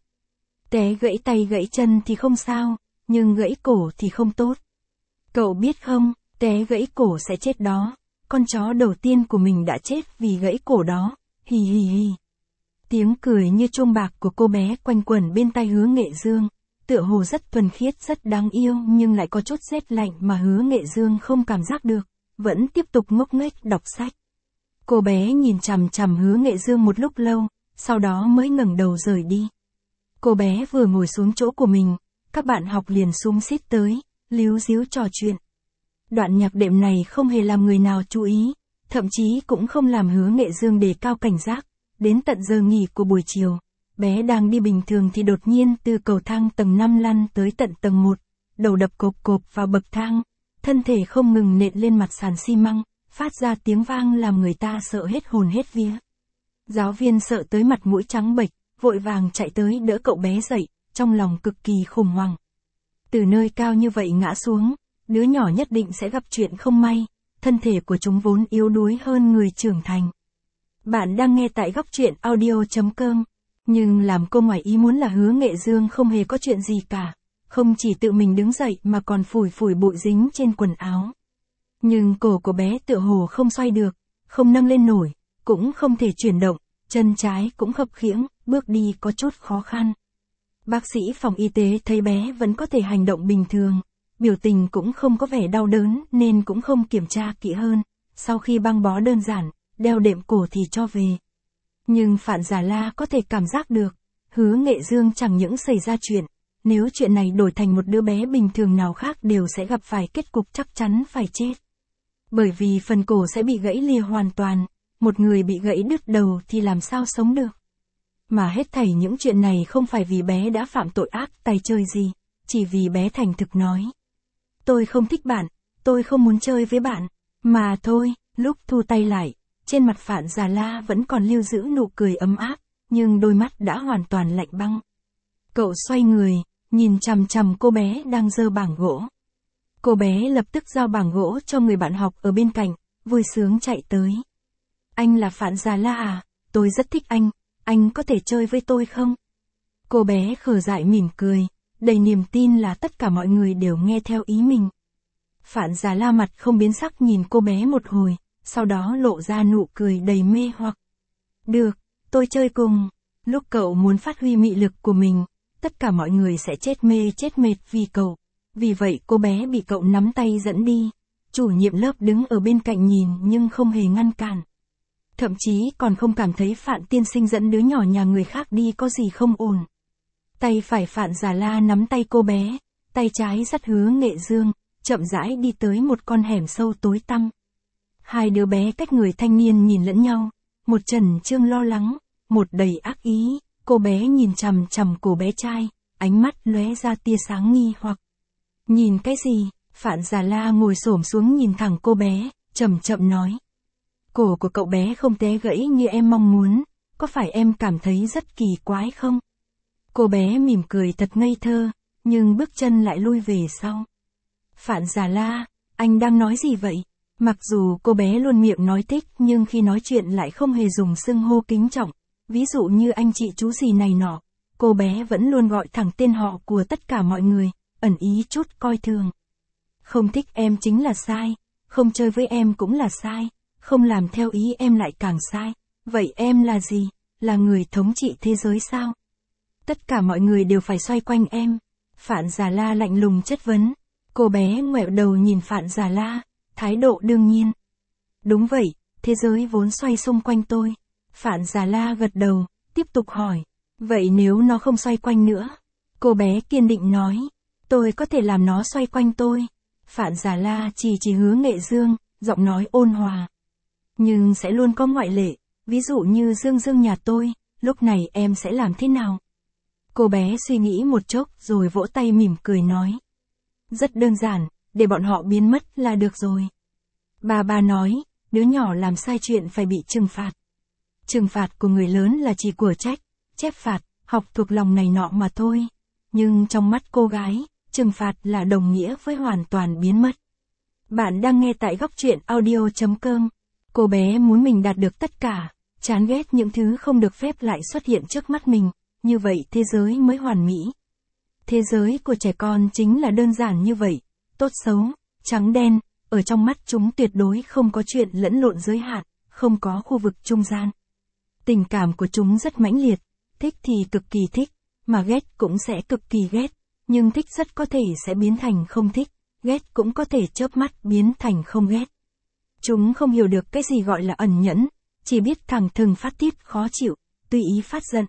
Té gãy tay gãy chân thì không sao, nhưng gãy cổ thì không tốt. Cậu biết không, té gãy cổ sẽ chết đó, con chó đầu tiên của mình đã chết vì gãy cổ đó, hì hì hì. Tiếng cười như chuông bạc của cô bé quanh quẩn bên tai Hứa Nghệ Dương, tựa hồ rất thuần khiết rất đáng yêu nhưng lại có chút rét lạnh mà Hứa Nghệ Dương không cảm giác được, vẫn tiếp tục ngốc nghếch đọc sách. Cô bé nhìn chằm chằm Hứa Nghệ Dương một lúc lâu, sau đó mới ngẩng đầu rời đi. Cô bé vừa ngồi xuống chỗ của mình, các bạn học liền xúm xít tới, líu ríu trò chuyện. Đoạn nhạc đệm này không hề làm người nào chú ý, thậm chí cũng không làm Hứa Nghệ Dương đề cao cảnh giác. Đến tận giờ nghỉ của buổi chiều, bé đang đi bình thường thì đột nhiên từ cầu thang tầng 5 lăn tới tận tầng 1, đầu đập cộp cộp vào bậc thang, thân thể không ngừng nện lên mặt sàn xi măng, phát ra tiếng vang làm người ta sợ hết hồn hết vía. Giáo viên sợ tới mặt mũi trắng bệch, vội vàng chạy tới đỡ cậu bé dậy, trong lòng cực kỳ khủng hoảng. Từ nơi cao như vậy ngã xuống, đứa nhỏ nhất định sẽ gặp chuyện không may, thân thể của chúng vốn yếu đuối hơn người trưởng thành. Bạn đang nghe tại góc truyện audio.com, nhưng làm cô ngoài ý muốn là Hứa Nghệ Dương không hề có chuyện gì cả, không chỉ tự mình đứng dậy mà còn phủi phủi bụi dính trên quần áo. Nhưng cổ của bé tựa hồ không xoay được, không nâng lên nổi, cũng không thể chuyển động, chân trái cũng khập khiễng, bước đi có chút khó khăn. Bác sĩ phòng y tế thấy bé vẫn có thể hành động bình thường, biểu tình cũng không có vẻ đau đớn nên cũng không kiểm tra kỹ hơn, sau khi băng bó đơn giản, đeo đệm cổ thì cho về. Nhưng Phạn Già La có thể cảm giác được, Hứa Nghệ Dương chẳng những xảy ra chuyện, nếu chuyện này đổi thành một đứa bé bình thường nào khác đều sẽ gặp phải kết cục chắc chắn phải chết. Bởi vì phần cổ sẽ bị gãy lìa hoàn toàn, một người bị gãy đứt đầu thì làm sao sống được. Mà hết thảy những chuyện này không phải vì bé đã phạm tội ác tay chơi gì, chỉ vì bé thành thực nói. Tôi không thích bạn, tôi không muốn chơi với bạn, mà thôi. Lúc thu tay lại, trên mặt Phạn Già La vẫn còn lưu giữ nụ cười ấm áp, nhưng đôi mắt đã hoàn toàn lạnh băng. Cậu xoay người, nhìn chằm chằm cô bé đang giơ bảng gỗ. Cô bé lập tức giao bảng gỗ cho người bạn học ở bên cạnh, vui sướng chạy tới. Anh là Phạn Già La à, tôi rất thích anh có thể chơi với tôi không? Cô bé khờ dại mỉm cười, đầy niềm tin là tất cả mọi người đều nghe theo ý mình. Phạn Già La mặt không biến sắc nhìn cô bé một hồi, sau đó lộ ra nụ cười đầy mê hoặc. Được, tôi chơi cùng. Lúc cậu muốn phát huy mị lực của mình, tất cả mọi người sẽ chết mê chết mệt vì cậu. Vì vậy cô bé bị cậu nắm tay dẫn đi. Chủ nhiệm lớp đứng ở bên cạnh nhìn nhưng không hề ngăn cản. Thậm chí còn không cảm thấy Phạn tiên sinh dẫn đứa nhỏ nhà người khác đi có gì không ổn. Tay phải Phạn Già La nắm tay cô bé, tay trái dắt Hứa Nghệ Dương, chậm rãi đi tới một con hẻm sâu tối tăm. Hai đứa bé cách người thanh niên nhìn lẫn nhau, một chần chương lo lắng, một đầy ác ý, cô bé nhìn chằm chằm cổ bé trai, ánh mắt lóe ra tia sáng nghi hoặc. Nhìn cái gì? Phạn Già La ngồi xổm xuống nhìn thẳng cô bé, chậm chậm nói. Cổ của cậu bé không té gãy như em mong muốn, có phải em cảm thấy rất kỳ quái không? Cô bé mỉm cười thật ngây thơ, nhưng bước chân lại lui về sau. Phạn Già La, anh đang nói gì vậy? Mặc dù cô bé luôn miệng nói thích nhưng khi nói chuyện lại không hề dùng xưng hô kính trọng, ví dụ như anh chị chú gì này nọ, cô bé vẫn luôn gọi thẳng tên họ của tất cả mọi người, ẩn ý chút coi thường. Không thích em chính là sai, không chơi với em cũng là sai, không làm theo ý em lại càng sai, vậy em là gì? Là người thống trị thế giới sao? Tất cả mọi người đều phải xoay quanh em. Phạn Già La lạnh lùng chất vấn. Cô bé ngoẹo đầu nhìn Phạn Già La, thái độ đương nhiên. Đúng vậy, thế giới vốn xoay xung quanh tôi. Phạn Già La gật đầu, tiếp tục hỏi. Vậy nếu nó không xoay quanh nữa? Cô bé kiên định nói. Tôi có thể làm nó xoay quanh tôi. Phạn Già La chỉ Hứa Nghệ Dương, giọng nói ôn hòa. Nhưng sẽ luôn có ngoại lệ, ví dụ như Dương Dương nhà tôi, lúc này em sẽ làm thế nào? Cô bé suy nghĩ một chốc rồi vỗ tay mỉm cười nói. Rất đơn giản, để bọn họ biến mất là được rồi. Bà nói, đứa nhỏ làm sai chuyện phải bị trừng phạt. Trừng phạt của người lớn là chỉ của trách, chép phạt, học thuộc lòng này nọ mà thôi. Nhưng trong mắt cô gái, trừng phạt là đồng nghĩa với hoàn toàn biến mất. Bạn đang nghe tại góc truyện audio.com. Cô bé muốn mình đạt được tất cả, chán ghét những thứ không được phép lại xuất hiện trước mắt mình, như vậy thế giới mới hoàn mỹ. Thế giới của trẻ con chính là đơn giản như vậy, tốt xấu, trắng đen, ở trong mắt chúng tuyệt đối không có chuyện lẫn lộn giới hạn, không có khu vực trung gian. Tình cảm của chúng rất mãnh liệt, thích thì cực kỳ thích, mà ghét cũng sẽ cực kỳ ghét, nhưng thích rất có thể sẽ biến thành không thích, ghét cũng có thể chớp mắt biến thành không ghét. Chúng không hiểu được cái gì gọi là ẩn nhẫn, chỉ biết thẳng thừng phát tiết khó chịu, tùy ý phát giận.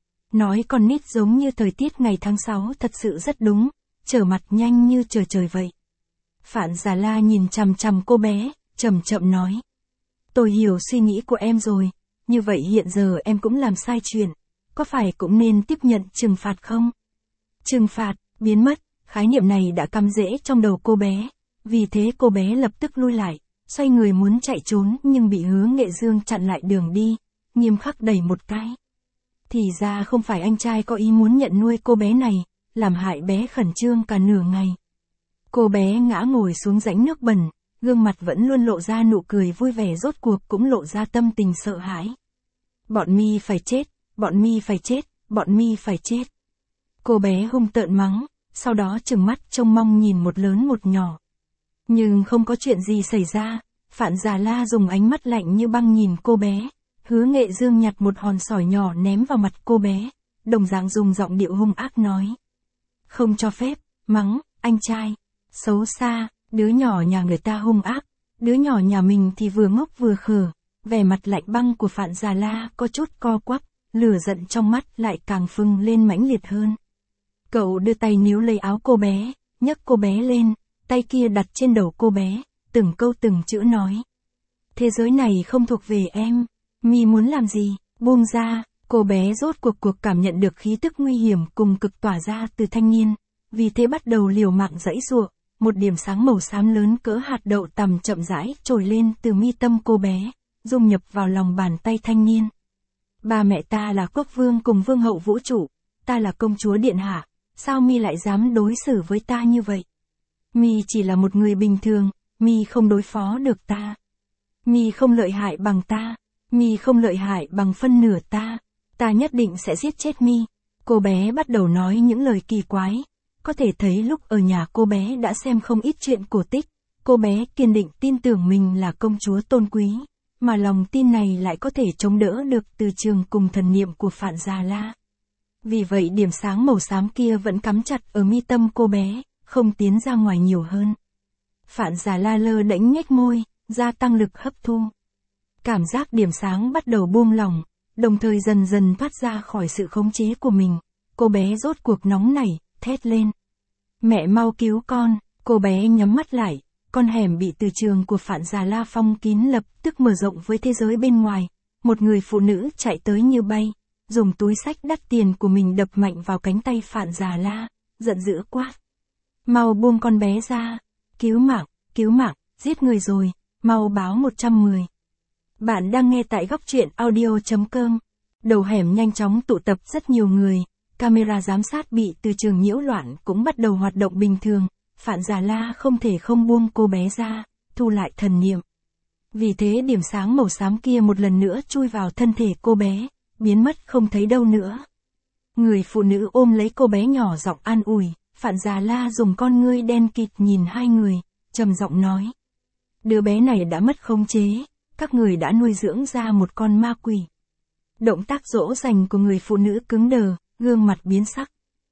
Nói con nít giống như thời tiết ngày tháng 6 thật sự rất đúng, trở mặt nhanh như trở trời vậy. Phạn Già La nhìn chằm chằm cô bé, chậm chậm nói. Tôi hiểu suy nghĩ của em rồi, như vậy hiện giờ em cũng làm sai chuyện, có phải cũng nên tiếp nhận trừng phạt không? Trừng phạt, biến mất, khái niệm này đã cắm rễ trong đầu cô bé, vì thế cô bé lập tức lui lại, xoay người muốn chạy trốn nhưng bị Hứa Nghệ Dương chặn lại đường đi, nghiêm khắc đẩy một cái. Thì ra không phải anh trai có ý muốn nhận nuôi cô bé này, làm hại bé khẩn trương cả nửa ngày. Cô bé ngã ngồi xuống rãnh nước bẩn, gương mặt vẫn luôn lộ ra nụ cười vui vẻ, rốt cuộc cũng lộ ra tâm tình sợ hãi. Bọn mi phải chết, bọn mi phải chết, bọn mi phải chết. Cô bé hung tợn mắng, sau đó trừng mắt trông mong nhìn một lớn một nhỏ. Nhưng không có chuyện gì xảy ra, Phạn Già La dùng ánh mắt lạnh như băng nhìn cô bé. Hứa Nghệ Dương nhặt một hòn sỏi nhỏ ném vào mặt cô bé, đồng dạng dùng giọng điệu hung ác nói. Không cho phép, mắng, anh trai, xấu xa, đứa nhỏ nhà người ta hung ác, đứa nhỏ nhà mình thì vừa ngốc vừa khờ. Vẻ mặt lạnh băng của Phạn Già La có chút co quắp, lửa giận trong mắt lại càng phừng lên mãnh liệt hơn. Cậu đưa tay níu lấy áo cô bé, nhấc cô bé lên, tay kia đặt trên đầu cô bé, từng câu từng chữ nói. Thế giới này không thuộc về em, mi muốn làm gì, buông ra. Cô bé rốt cuộc cảm nhận được khí tức nguy hiểm cùng cực tỏa ra từ thanh niên, vì thế bắt đầu liều mạng giãy giụa. Một điểm sáng màu xám lớn cỡ hạt đậu tằm chậm rãi trồi lên từ mi tâm cô bé, dung nhập vào lòng bàn tay thanh niên. Ba mẹ ta là quốc vương cùng vương hậu vũ trụ, ta là công chúa điện hạ, sao mi lại dám đối xử với ta như vậy? Mi chỉ là một người bình thường, mi không đối phó được ta. Mi không lợi hại bằng ta, mi không lợi hại bằng phân nửa ta, ta nhất định sẽ giết chết mi. Cô bé bắt đầu nói những lời kỳ quái. Có thể thấy lúc ở nhà cô bé đã xem không ít chuyện cổ tích, cô bé kiên định tin tưởng mình là công chúa tôn quý, mà lòng tin này lại có thể chống đỡ được từ trường cùng thần niệm của Phạn Già La. Vì vậy điểm sáng màu xám kia vẫn cắm chặt ở mi tâm cô bé, không tiến ra ngoài nhiều hơn. Phạn Già La lơ đễnh nhếch môi, gia tăng lực hấp thu. Cảm giác điểm sáng bắt đầu buông lỏng, đồng thời dần dần thoát ra khỏi sự khống chế của mình. Cô bé rốt cuộc nóng nảy, thét lên. Mẹ mau cứu con, cô bé nhắm mắt lại, con hẻm bị từ trường của Phạn Già La phong kín lập tức mở rộng với thế giới bên ngoài. Một người phụ nữ chạy tới như bay, dùng túi xách đắt tiền của mình đập mạnh vào cánh tay Phạn Già La, giận dữ quát. Mau buông con bé ra, cứu mạng, giết người rồi, mau báo 110. Bạn đang nghe tại góc truyện audio.com. Đầu hẻm nhanh chóng tụ tập rất nhiều người. Camera giám sát bị từ trường nhiễu loạn cũng bắt đầu hoạt động bình thường, Phạn Già La không thể không buông cô bé ra, thu lại thần niệm. Vì thế điểm sáng màu xám kia một lần nữa chui vào thân thể cô bé, biến mất không thấy đâu nữa. Người phụ nữ ôm lấy cô bé nhỏ giọng an ủi, Phạn Già La dùng con ngươi đen kịt nhìn hai người, trầm giọng nói. Đứa bé này đã mất khống chế, các người đã nuôi dưỡng ra một con ma quỷ. Động tác dỗ dành của người phụ nữ cứng đờ, gương mặt biến sắc.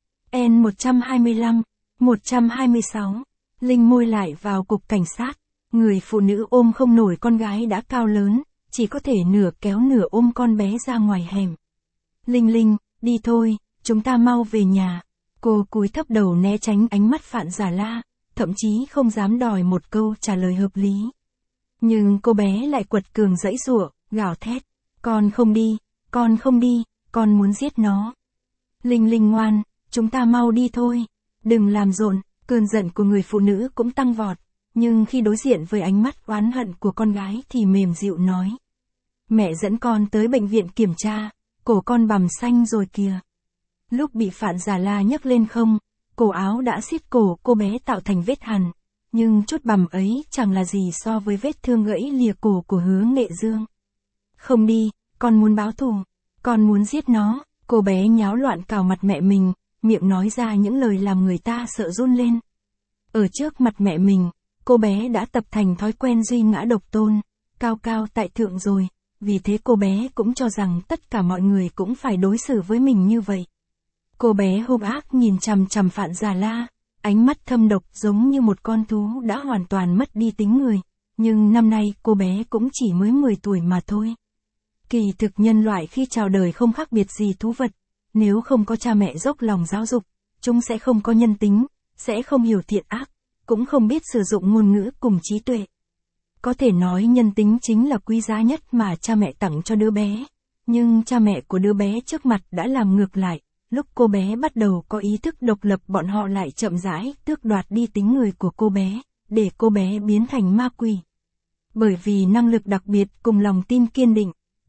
N125, 126, Linh môi lại vào cục cảnh sát. Người phụ nữ ôm không nổi con gái đã cao lớn, chỉ có thể nửa kéo nửa ôm con bé ra ngoài hẻm. Linh, đi thôi, chúng ta mau về nhà. Cô cúi thấp đầu né tránh ánh mắt Phạn Già La, thậm chí không dám đòi một câu trả lời hợp lý. Nhưng cô bé lại quật cường giãy giụa, gào thét. Con không đi, con muốn giết nó. Linh ngoan, chúng ta mau đi thôi. Đừng làm rộn. Cơn giận của người phụ nữ cũng tăng vọt, nhưng khi đối diện với ánh mắt oán hận của con gái thì mềm dịu nói. Mẹ dẫn con tới bệnh viện kiểm tra, cổ con bằm xanh rồi kìa. Lúc bị Phạn Già La nhấc lên không, cổ áo đã xiết cổ cô bé tạo thành vết hằn, nhưng chút bằm ấy chẳng là gì so với vết thương gãy lìa cổ của Hứa Nghệ Dương. Không đi, con muốn báo thù, con muốn giết nó. Cô bé nháo loạn cào mặt mẹ mình, miệng nói ra những lời làm người ta sợ run lên. Ở trước mặt mẹ mình, cô bé đã tập thành thói quen duy ngã độc tôn, cao cao tại thượng rồi, vì thế cô bé cũng cho rằng tất cả mọi người cũng phải đối xử với mình như vậy. Cô bé hung ác nhìn chằm chằm Phạn Già La, ánh mắt thâm độc giống như một con thú đã hoàn toàn mất đi tính người, nhưng năm nay cô bé cũng chỉ mới 10 tuổi mà thôi. Kỳ thực nhân loại khi chào đời không khác biệt gì thú vật, nếu không có cha mẹ dốc lòng giáo dục, chúng sẽ không có nhân tính, sẽ không hiểu thiện ác, cũng không biết sử dụng ngôn ngữ cùng trí tuệ. Có thể nói nhân tính chính là quý giá nhất mà cha mẹ tặng cho đứa bé, nhưng cha mẹ của đứa bé trước mặt đã làm ngược lại, lúc cô bé bắt đầu có ý thức độc lập bọn họ lại chậm rãi tước đoạt đi tính người của cô bé, để cô bé biến thành ma quỷ. Bởi vì năng lực đặc biệt cùng lòng tin kiên định,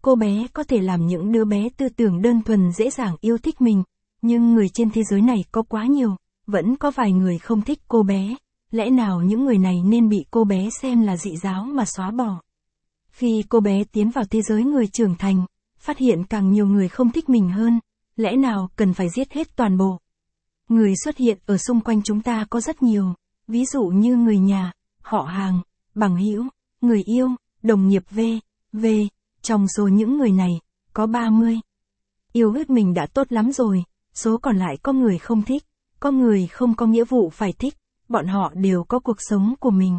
cô bé có thể làm những đứa bé tư tưởng đơn thuần dễ dàng yêu thích mình, nhưng người trên thế giới này có quá nhiều, vẫn có vài người không thích cô bé, lẽ nào những người này nên bị cô bé xem là dị giáo mà xóa bỏ. Khi cô bé tiến vào thế giới người trưởng thành, phát hiện càng nhiều người không thích mình hơn, lẽ nào cần phải giết hết toàn bộ. Người xuất hiện ở xung quanh chúng ta có rất nhiều, ví dụ như người nhà, họ hàng, bằng hữu, người yêu, đồng nghiệp v.v. Trong số những người này, có 30. Yêu ước mình đã tốt lắm rồi, số còn lại có người không thích, có người không có nghĩa vụ phải thích, bọn họ đều có cuộc sống của mình.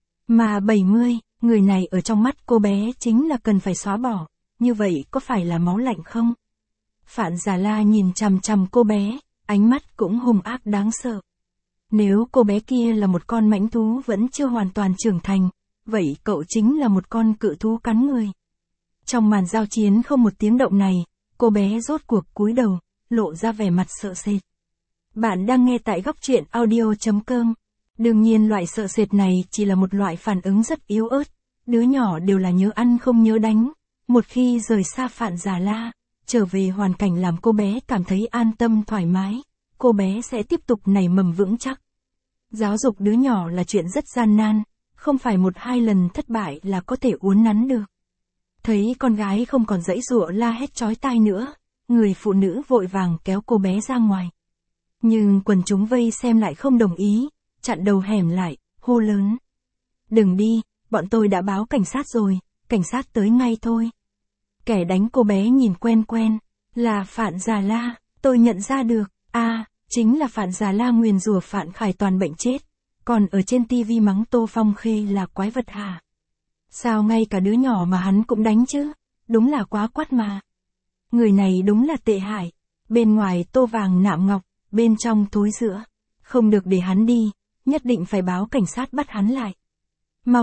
Mà 70, người này ở trong mắt cô bé chính là cần phải xóa bỏ, như vậy có phải là máu lạnh không? Phạn Già La nhìn chằm chằm cô bé, ánh mắt cũng hung ác đáng sợ. Nếu cô bé kia là một con mãnh thú vẫn chưa hoàn toàn trưởng thành, vậy cậu chính là một con cự thú cắn người. Trong màn giao chiến không một tiếng động này, cô bé rốt cuộc cúi đầu, lộ ra vẻ mặt sợ sệt. Bạn đang nghe tại góc truyện audio.com. Đương nhiên loại sợ sệt này chỉ là một loại phản ứng rất yếu ớt, đứa nhỏ đều là nhớ ăn không nhớ đánh. Một khi rời xa Phạn Già La, trở về hoàn cảnh làm cô bé cảm thấy an tâm thoải mái, cô bé sẽ tiếp tục nảy mầm vững chắc. Giáo dục đứa nhỏ là chuyện rất gian nan, không phải 1-2 lần thất bại là có thể uốn nắn được. Thấy con gái không còn giãy giụa la hét chói tai nữa, người phụ nữ vội vàng kéo cô bé ra ngoài. Nhưng quần chúng vây xem lại không đồng ý, chặn đầu hẻm lại, hô lớn. Đừng đi, bọn tôi đã báo cảnh sát rồi, cảnh sát tới ngay thôi. Kẻ đánh cô bé nhìn quen quen, là Phạn Già La, tôi nhận ra được, chính là Phạn Già La nguyền rủa Phạn Khải Toàn bệnh chết, còn ở trên tivi mắng Tô Phong Khê là quái vật hả? Sao ngay cả đứa nhỏ mà hắn cũng đánh chứ, đúng là quá quát mà. Người này đúng là tệ hại, bên ngoài tô vàng nạm ngọc, bên trong thối rữa, không được để hắn đi, nhất định phải báo cảnh sát bắt hắn lại. Mau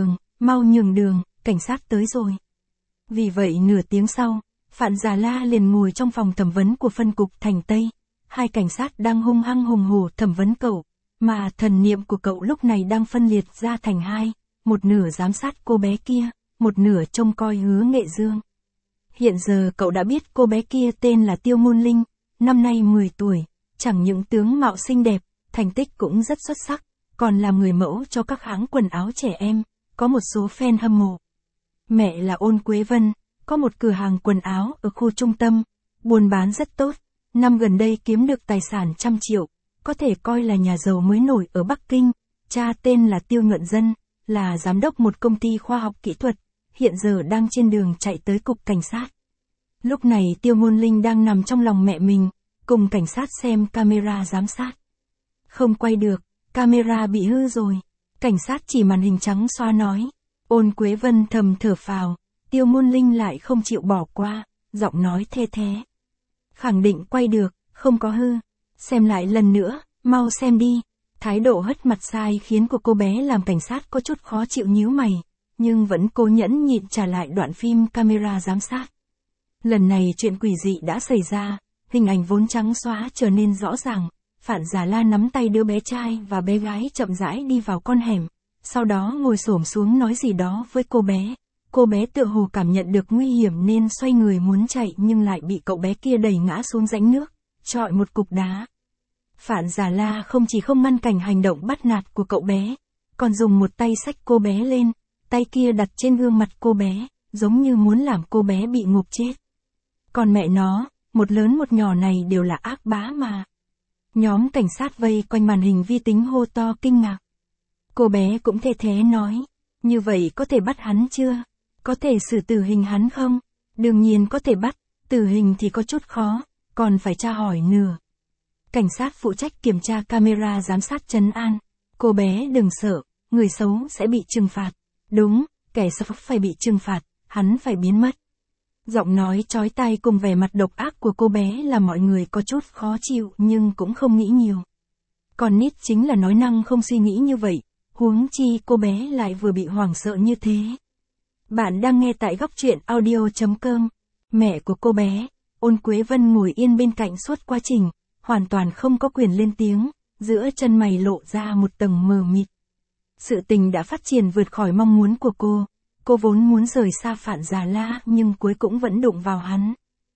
nhường đường, cảnh sát tới rồi. Vì vậy nửa tiếng sau, Phạn Già La liền ngồi trong phòng thẩm vấn của phân cục Thành Tây, hai cảnh sát đang hung hăng hùng hổ thẩm vấn cậu, mà thần niệm của cậu lúc này đang phân liệt ra thành hai, một nửa giám sát cô bé kia, một nửa trông coi Hứa Nghệ Dương. Hiện giờ cậu đã biết cô bé kia tên là Tiêu Ngôn Linh, năm nay 10 tuổi, chẳng những tướng mạo xinh đẹp, thành tích cũng rất xuất sắc, còn làm người mẫu cho các hãng quần áo trẻ em, có một số fan hâm mộ. Mẹ là Ôn Quế Vân, có một cửa hàng quần áo ở khu trung tâm, buôn bán rất tốt, năm gần đây kiếm được tài sản trăm triệu, có thể coi là nhà giàu mới nổi ở Bắc Kinh. Cha tên là Tiêu Nhuận Dân, là giám đốc một công ty khoa học kỹ thuật, hiện giờ đang trên đường chạy tới cục cảnh sát. Lúc này Tiêu Ngôn Linh đang nằm trong lòng mẹ mình, cùng cảnh sát xem camera giám sát. Không quay được, camera bị hư rồi. Cảnh sát chỉ màn hình trắng xóa nói. Ôn Quế Vân thầm thở phào, Tiêu Ngôn Linh lại không chịu bỏ qua, giọng nói thê thé. Khẳng định quay được, không có hư. Xem lại lần nữa, mau xem đi. Thái độ hất mặt sai khiến của cô bé làm cảnh sát có chút khó chịu nhíu mày, nhưng vẫn cố nhẫn nhịn trả lại đoạn phim camera giám sát. Lần này chuyện quỷ dị đã xảy ra, hình ảnh vốn trắng xóa trở nên rõ ràng. Phạn Già La nắm tay đứa bé trai và bé gái chậm rãi đi vào con hẻm, sau đó ngồi xổm xuống nói gì đó với cô bé. Cô bé tựa hồ cảm nhận được nguy hiểm nên xoay người muốn chạy nhưng lại bị cậu bé kia đẩy ngã xuống rãnh nước, chọi một cục đá. Phạn Già La không chỉ không ngăn cản hành động bắt nạt của cậu bé, còn dùng một tay xách cô bé lên, tay kia đặt trên gương mặt cô bé, giống như muốn làm cô bé bị ngộp chết. Còn mẹ nó, một lớn một nhỏ này đều là ác bá mà. Nhóm cảnh sát vây quanh màn hình vi tính hô to kinh ngạc. Cô bé cũng thê thé nói, như vậy có thể bắt hắn chưa? Có thể xử tử hình hắn không? Đương nhiên có thể bắt, tử hình thì có chút khó, còn phải tra hỏi nửa. Cảnh sát phụ trách kiểm tra camera giám sát trấn an. Cô bé đừng sợ, người xấu sẽ bị trừng phạt. Đúng, kẻ xấu phải bị trừng phạt, hắn phải biến mất. Giọng nói chói tai cùng vẻ mặt độc ác của cô bé làm mọi người có chút khó chịu nhưng cũng không nghĩ nhiều. Còn nít chính là nói năng không suy nghĩ như vậy, huống chi cô bé lại vừa bị hoảng sợ như thế. Bạn đang nghe tại góc truyện audio.com. Mẹ của cô bé, Ôn Quế Vân ngồi yên bên cạnh suốt quá trình, hoàn toàn không có quyền lên tiếng, giữa chân mày lộ ra một tầng mờ mịt. Sự tình đã phát triển vượt khỏi mong muốn của cô Cô vốn muốn rời xa Phạn Già La nhưng cuối cũng vẫn đụng vào hắn.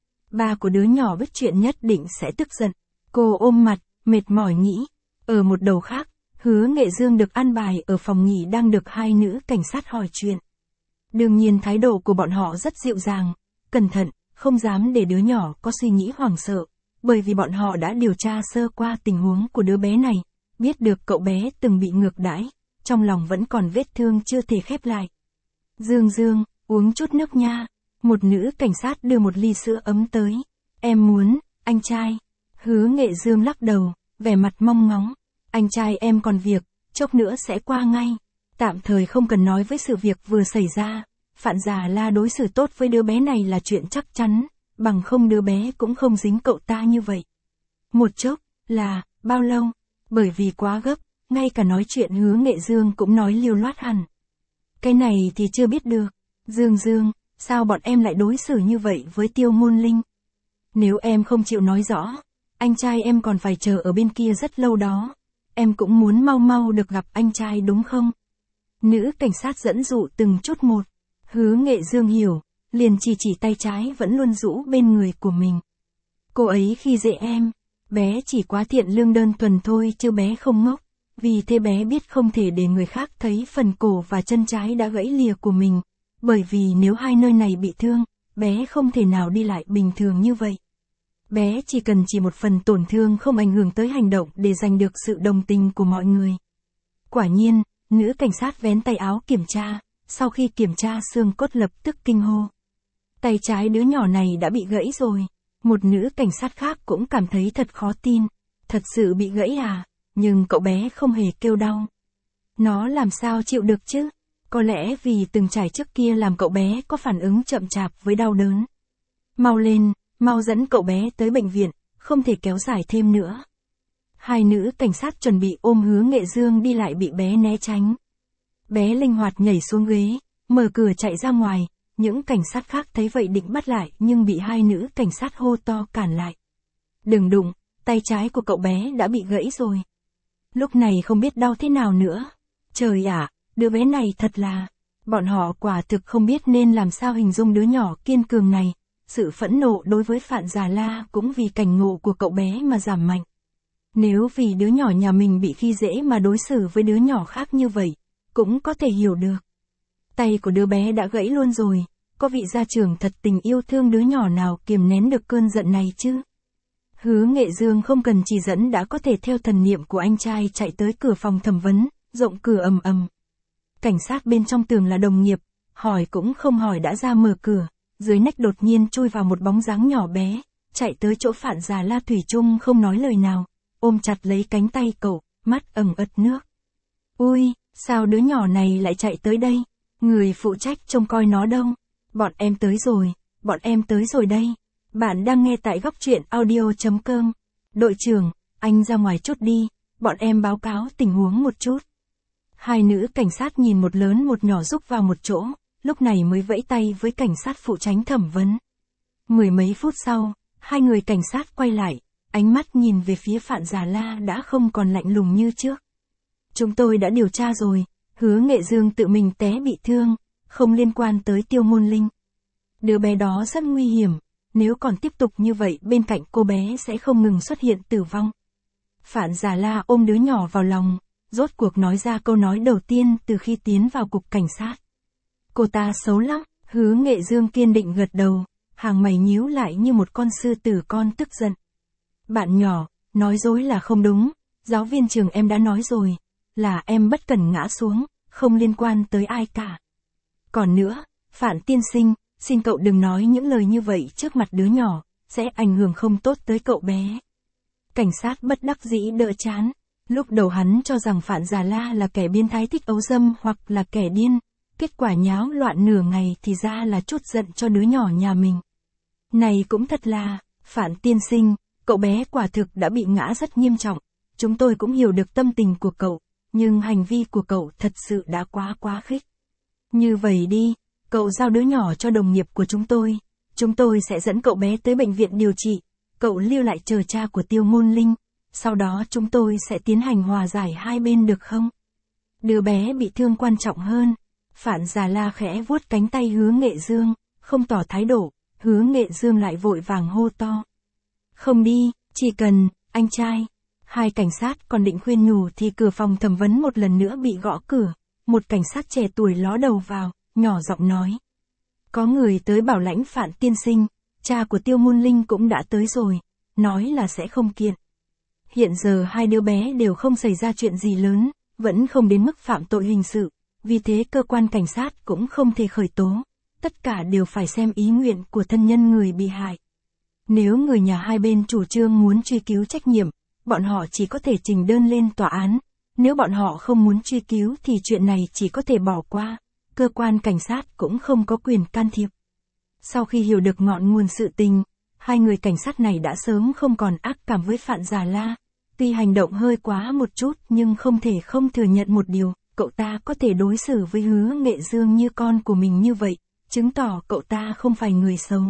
Ba của đứa nhỏ biết chuyện nhất định sẽ tức giận. Cô ôm mặt, mệt mỏi nghĩ. Ở một đầu khác, Hứa Nghệ Dương được an bài ở phòng nghỉ đang được hai nữ cảnh sát hỏi chuyện. Đương nhiên thái độ của bọn họ rất dịu dàng, cẩn thận, không dám để đứa nhỏ có suy nghĩ hoảng sợ, bởi vì bọn họ đã điều tra sơ qua tình huống của đứa bé này, biết được cậu bé từng bị ngược đãi, trong lòng vẫn còn vết thương chưa thể khép lại. Dương Dương, uống chút nước nha. Một nữ cảnh sát đưa một ly sữa ấm tới. Em muốn, anh trai. Hứa Nghệ Dương lắc đầu, vẻ mặt mong ngóng. Anh trai em còn việc, chốc nữa sẽ qua ngay. Tạm thời không cần nói với sự việc vừa xảy ra. Phạn Già La đối xử tốt với đứa bé này là chuyện chắc chắn, bằng không đứa bé cũng không dính cậu ta như vậy. Một chốc, là, bao lâu? Bởi vì quá gấp, ngay cả nói chuyện Hứa Nghệ Dương cũng nói liều loát hẳn. Cái này thì chưa biết được. Dương Dương, sao bọn em lại đối xử như vậy với Tiêu Ngôn Linh? Nếu em không chịu nói rõ, anh trai em còn phải chờ ở bên kia rất lâu đó. Em cũng muốn mau mau được gặp anh trai đúng không? Nữ cảnh sát dẫn dụ từng chút một. Hứa Nghệ Dương hiểu, liền chỉ tay trái vẫn luôn rũ bên người của mình. Cô ấy khi dễ em, bé chỉ quá thiện lương đơn thuần thôi chứ bé không ngốc. Vì thế bé biết không thể để người khác thấy phần cổ và chân trái đã gãy lìa của mình. Bởi vì nếu hai nơi này bị thương, bé không thể nào đi lại bình thường như vậy. Bé chỉ cần một phần tổn thương không ảnh hưởng tới hành động để giành được sự đồng tình của mọi người. Quả nhiên, nữ cảnh sát vén tay áo kiểm tra, sau khi kiểm tra xương cốt lập tức kinh hô. Tay trái đứa nhỏ này đã bị gãy rồi. Một nữ cảnh sát khác cũng cảm thấy thật khó tin. Thật sự bị gãy à? Nhưng cậu bé không hề kêu đau. Nó làm sao chịu được chứ? Có lẽ vì từng trải trước kia làm cậu bé có phản ứng chậm chạp với đau đớn. Mau lên, mau dẫn cậu bé tới bệnh viện, không thể kéo dài thêm nữa. Hai nữ cảnh sát chuẩn bị ôm Hứa Nghệ Dương đi lại bị bé né tránh. Bé linh hoạt nhảy xuống ghế, mở cửa chạy ra ngoài, những cảnh sát khác thấy vậy định bắt lại nhưng bị hai nữ cảnh sát hô to cản lại. Đừng đụng, tay trái của cậu bé đã bị gãy rồi. Lúc này không biết đau thế nào nữa. Trời ạ, đứa bé này thật là... Bọn họ quả thực không biết nên làm sao hình dung đứa nhỏ kiên cường này. Sự phẫn nộ đối với Phạn Già La cũng vì cảnh ngộ của cậu bé mà giảm mạnh. Nếu vì đứa nhỏ nhà mình bị khi dễ mà đối xử với đứa nhỏ khác như vậy, cũng có thể hiểu được. Tay của đứa bé đã gãy luôn rồi, có vị gia trưởng thật tình yêu thương đứa nhỏ nào kiềm nén được cơn giận này chứ? Hứa Nghệ Dương không cần chỉ dẫn đã có thể theo thần niệm của anh trai chạy tới cửa phòng thẩm vấn, rộng cửa ầm ầm. Cảnh sát bên trong tường là đồng nghiệp, hỏi cũng không hỏi đã ra mở cửa, dưới nách đột nhiên chui vào một bóng dáng nhỏ bé, chạy tới chỗ Phạn Già La thủy chung không nói lời nào, ôm chặt lấy cánh tay cậu, mắt ẩn ật nước. Ui, sao đứa nhỏ này lại chạy tới đây? Người phụ trách trông coi nó đâu? Bọn em tới rồi đây. Bạn đang nghe tại góc truyện audio.com. Đội trưởng, anh ra ngoài chút đi, bọn em báo cáo tình huống một chút. Hai nữ cảnh sát nhìn một lớn một nhỏ rúc vào một chỗ, lúc này mới vẫy tay với cảnh sát phụ trách thẩm vấn. Mười mấy phút sau, hai người cảnh sát quay lại, ánh mắt nhìn về phía Phạn Già La đã không còn lạnh lùng như trước. Chúng tôi đã điều tra rồi, Hứa Nghệ Dương tự mình té bị thương, không liên quan tới Tiêu Ngôn Linh. Đứa bé đó rất nguy hiểm, nếu còn tiếp tục như vậy bên cạnh cô bé sẽ không ngừng xuất hiện tử vong. Phạn Già La ôm đứa nhỏ vào lòng, rốt cuộc nói ra câu nói đầu tiên từ khi tiến vào cục cảnh sát. Cô ta xấu lắm, Hứa Nghệ Dương kiên định gật đầu, hàng mày nhíu lại như một con sư tử con tức giận. Bạn nhỏ, nói dối là không đúng, giáo viên trường em đã nói rồi, là em bất cẩn ngã xuống, không liên quan tới ai cả. Còn nữa, Phạn tiên sinh, xin cậu đừng nói những lời như vậy trước mặt đứa nhỏ, sẽ ảnh hưởng không tốt tới cậu bé. Cảnh sát bất đắc dĩ đỡ chán. Lúc đầu hắn cho rằng Phạn Già La là kẻ biến thái thích ấu dâm hoặc là kẻ điên, kết quả nháo loạn nửa ngày thì ra là chút giận cho đứa nhỏ nhà mình. Này cũng thật là, Phạn tiên sinh, cậu bé quả thực đã bị ngã rất nghiêm trọng, chúng tôi cũng hiểu được tâm tình của cậu, nhưng hành vi của cậu thật sự đã quá khích. Như vậy đi, cậu giao đứa nhỏ cho đồng nghiệp của chúng tôi sẽ dẫn cậu bé tới bệnh viện điều trị, cậu lưu lại chờ cha của Tiêu Ngôn Linh, sau đó chúng tôi sẽ tiến hành hòa giải hai bên được không? Đứa bé bị thương quan trọng hơn, Phạn Già La khẽ vuốt cánh tay Hứa Nghệ Dương, không tỏ thái độ, Hứa Nghệ Dương lại vội vàng hô to. Không đi, chỉ cần, anh trai. Hai cảnh sát còn định khuyên nhủ thì cửa phòng thẩm vấn một lần nữa bị gõ cửa, một cảnh sát trẻ tuổi ló đầu vào, nhỏ giọng nói. Có người tới bảo lãnh Phạn tiên sinh, cha của Tiêu Ngôn Linh cũng đã tới rồi, nói là sẽ không kiện. Hiện giờ hai đứa bé đều không xảy ra chuyện gì lớn, vẫn không đến mức phạm tội hình sự, vì thế cơ quan cảnh sát cũng không thể khởi tố, tất cả đều phải xem ý nguyện của thân nhân người bị hại. Nếu người nhà hai bên chủ trương muốn truy cứu trách nhiệm, bọn họ chỉ có thể trình đơn lên tòa án, nếu bọn họ không muốn truy cứu thì chuyện này chỉ có thể bỏ qua, cơ quan cảnh sát cũng không có quyền can thiệp. Sau khi hiểu được ngọn nguồn sự tình, hai người cảnh sát này đã sớm không còn ác cảm với Phạn Già La. Tuy hành động hơi quá một chút nhưng không thể không thừa nhận một điều, cậu ta có thể đối xử với Hứa Nghệ Dương như con của mình như vậy, chứng tỏ cậu ta không phải người xấu.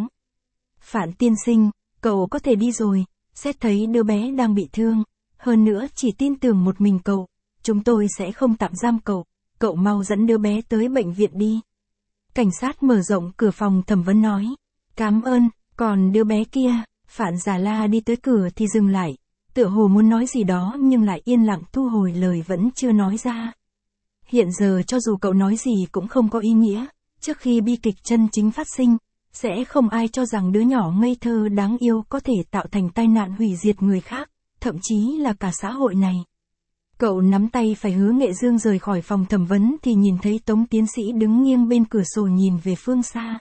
Phạn tiên sinh, cậu có thể đi rồi, xét thấy đứa bé đang bị thương, hơn nữa chỉ tin tưởng một mình cậu, chúng tôi sẽ không tạm giam cậu mau dẫn đứa bé tới bệnh viện đi. Cảnh sát mở rộng cửa phòng thẩm vấn nói, cảm ơn, còn đứa bé kia, Phạn Già La đi tới cửa thì dừng lại, tựa hồ muốn nói gì đó nhưng lại yên lặng thu hồi lời vẫn chưa nói ra. Hiện giờ cho dù cậu nói gì cũng không có ý nghĩa, trước khi bi kịch chân chính phát sinh, sẽ không ai cho rằng đứa nhỏ ngây thơ đáng yêu có thể tạo thành tai nạn hủy diệt người khác, thậm chí là cả xã hội này. Cậu nắm tay phải Hứa Nghệ Dương rời khỏi phòng thẩm vấn thì nhìn thấy Tống tiến sĩ đứng nghiêng bên cửa sổ nhìn về phương xa.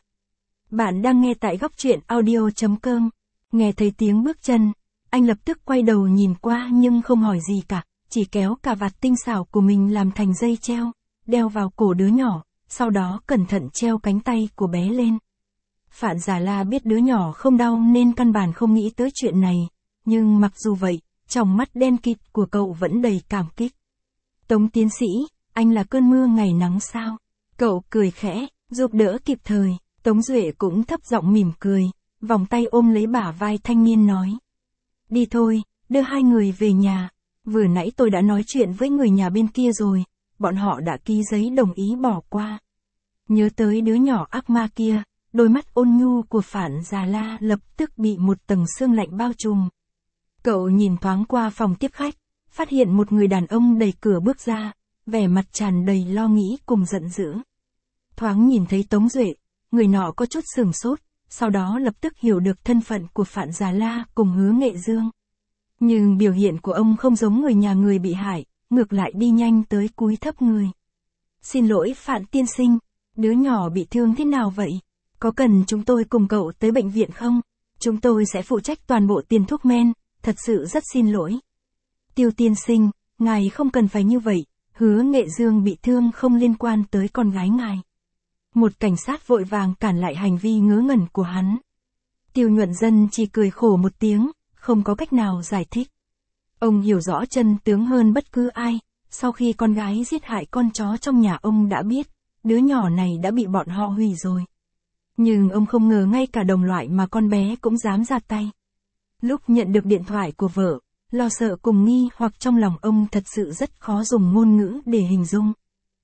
Bạn đang nghe tại góc truyện audio.com. Nghe thấy tiếng bước chân, anh lập tức quay đầu nhìn qua nhưng không hỏi gì cả, chỉ kéo cà vạt tinh xảo của mình làm thành dây treo, đeo vào cổ đứa nhỏ, sau đó cẩn thận treo cánh tay của bé lên. Phạn Già La biết đứa nhỏ không đau nên căn bản không nghĩ tới chuyện này, nhưng mặc dù vậy, trong mắt đen kịt của cậu vẫn đầy cảm kích. Tống tiến sĩ, anh là cơn mưa ngày nắng sao? Cậu cười khẽ, giúp đỡ kịp thời. Tống Duệ cũng thấp giọng mỉm cười, vòng tay ôm lấy bả vai thanh niên nói. Đi thôi, đưa hai người về nhà. Vừa nãy tôi đã nói chuyện với người nhà bên kia rồi, bọn họ đã ký giấy đồng ý bỏ qua. Nhớ tới đứa nhỏ ác ma kia, đôi mắt ôn nhu của Phạn Già La lập tức bị một tầng sương lạnh bao trùm. Cậu nhìn thoáng qua phòng tiếp khách, phát hiện một người đàn ông đẩy cửa bước ra, vẻ mặt tràn đầy lo nghĩ cùng giận dữ. Thoáng nhìn thấy Tống Duệ, người nọ có chút sửng sốt, sau đó lập tức hiểu được thân phận của Phạn Già La cùng Hứa Nghệ Dương. Nhưng biểu hiện của ông không giống người nhà người bị hại, ngược lại đi nhanh tới cúi thấp người. Xin lỗi Phạn tiên sinh, đứa nhỏ bị thương thế nào vậy? Có cần chúng tôi cùng cậu tới bệnh viện không? Chúng tôi sẽ phụ trách toàn bộ tiền thuốc men, thật sự rất xin lỗi. Tiêu tiên sinh, ngài không cần phải như vậy, Hứa Nghệ Dương bị thương không liên quan tới con gái ngài. Một cảnh sát vội vàng cản lại hành vi ngớ ngẩn của hắn. Tiêu Nhuận Dân chỉ cười khổ một tiếng, không có cách nào giải thích. Ông hiểu rõ chân tướng hơn bất cứ ai, sau khi con gái giết hại con chó trong nhà ông đã biết, đứa nhỏ này đã bị bọn họ hủy rồi. Nhưng ông không ngờ ngay cả đồng loại mà con bé cũng dám ra tay. Lúc nhận được điện thoại của vợ, lo sợ cùng nghi hoặc trong lòng ông thật sự rất khó dùng ngôn ngữ để hình dung.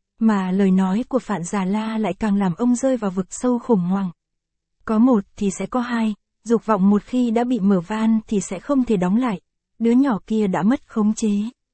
Mà lời nói của Phạn Già La lại càng làm ông rơi vào vực sâu khủng hoảng. Có một thì sẽ có hai, dục vọng một khi đã bị mở van thì sẽ không thể đóng lại, đứa nhỏ kia đã mất khống chế.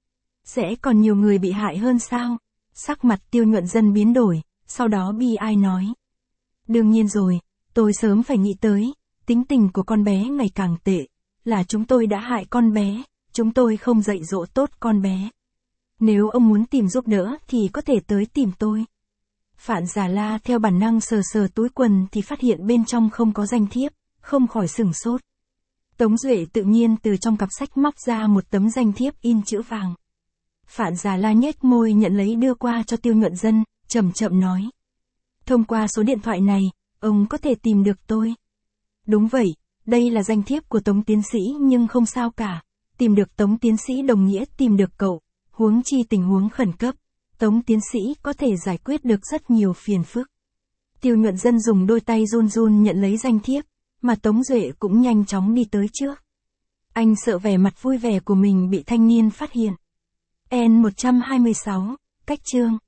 Sẽ còn nhiều người bị hại hơn sao? Sắc mặt Tiêu Nhuận Dân biến đổi, sau đó bi ai nói. Đương nhiên rồi, tôi sớm phải nghĩ tới, tính tình của con bé ngày càng tệ, là chúng tôi đã hại con bé, chúng tôi không dạy dỗ tốt con bé. Nếu ông muốn tìm giúp đỡ thì có thể tới tìm tôi. Phạn Già La theo bản năng sờ sờ túi quần thì phát hiện bên trong không có danh thiếp, không khỏi sửng sốt. Tống Duệ tự nhiên từ trong cặp sách móc ra một tấm danh thiếp in chữ vàng. Phạn Già La nhếch môi nhận lấy đưa qua cho Tiêu Nhuận Dân, chậm chậm nói. Thông qua số điện thoại này, ông có thể tìm được tôi. Đúng vậy, đây là danh thiếp của Tống tiến sĩ nhưng không sao cả. Tìm được Tống tiến sĩ đồng nghĩa tìm được cậu, huống chi tình huống khẩn cấp. Tống tiến sĩ có thể giải quyết được rất nhiều phiền phức. Tiêu Nhuận Dân dùng đôi tay run run nhận lấy danh thiếp, mà Tống Duệ cũng nhanh chóng đi tới trước. Anh sợ vẻ mặt vui vẻ của mình bị thanh niên phát hiện. N126, cách chương.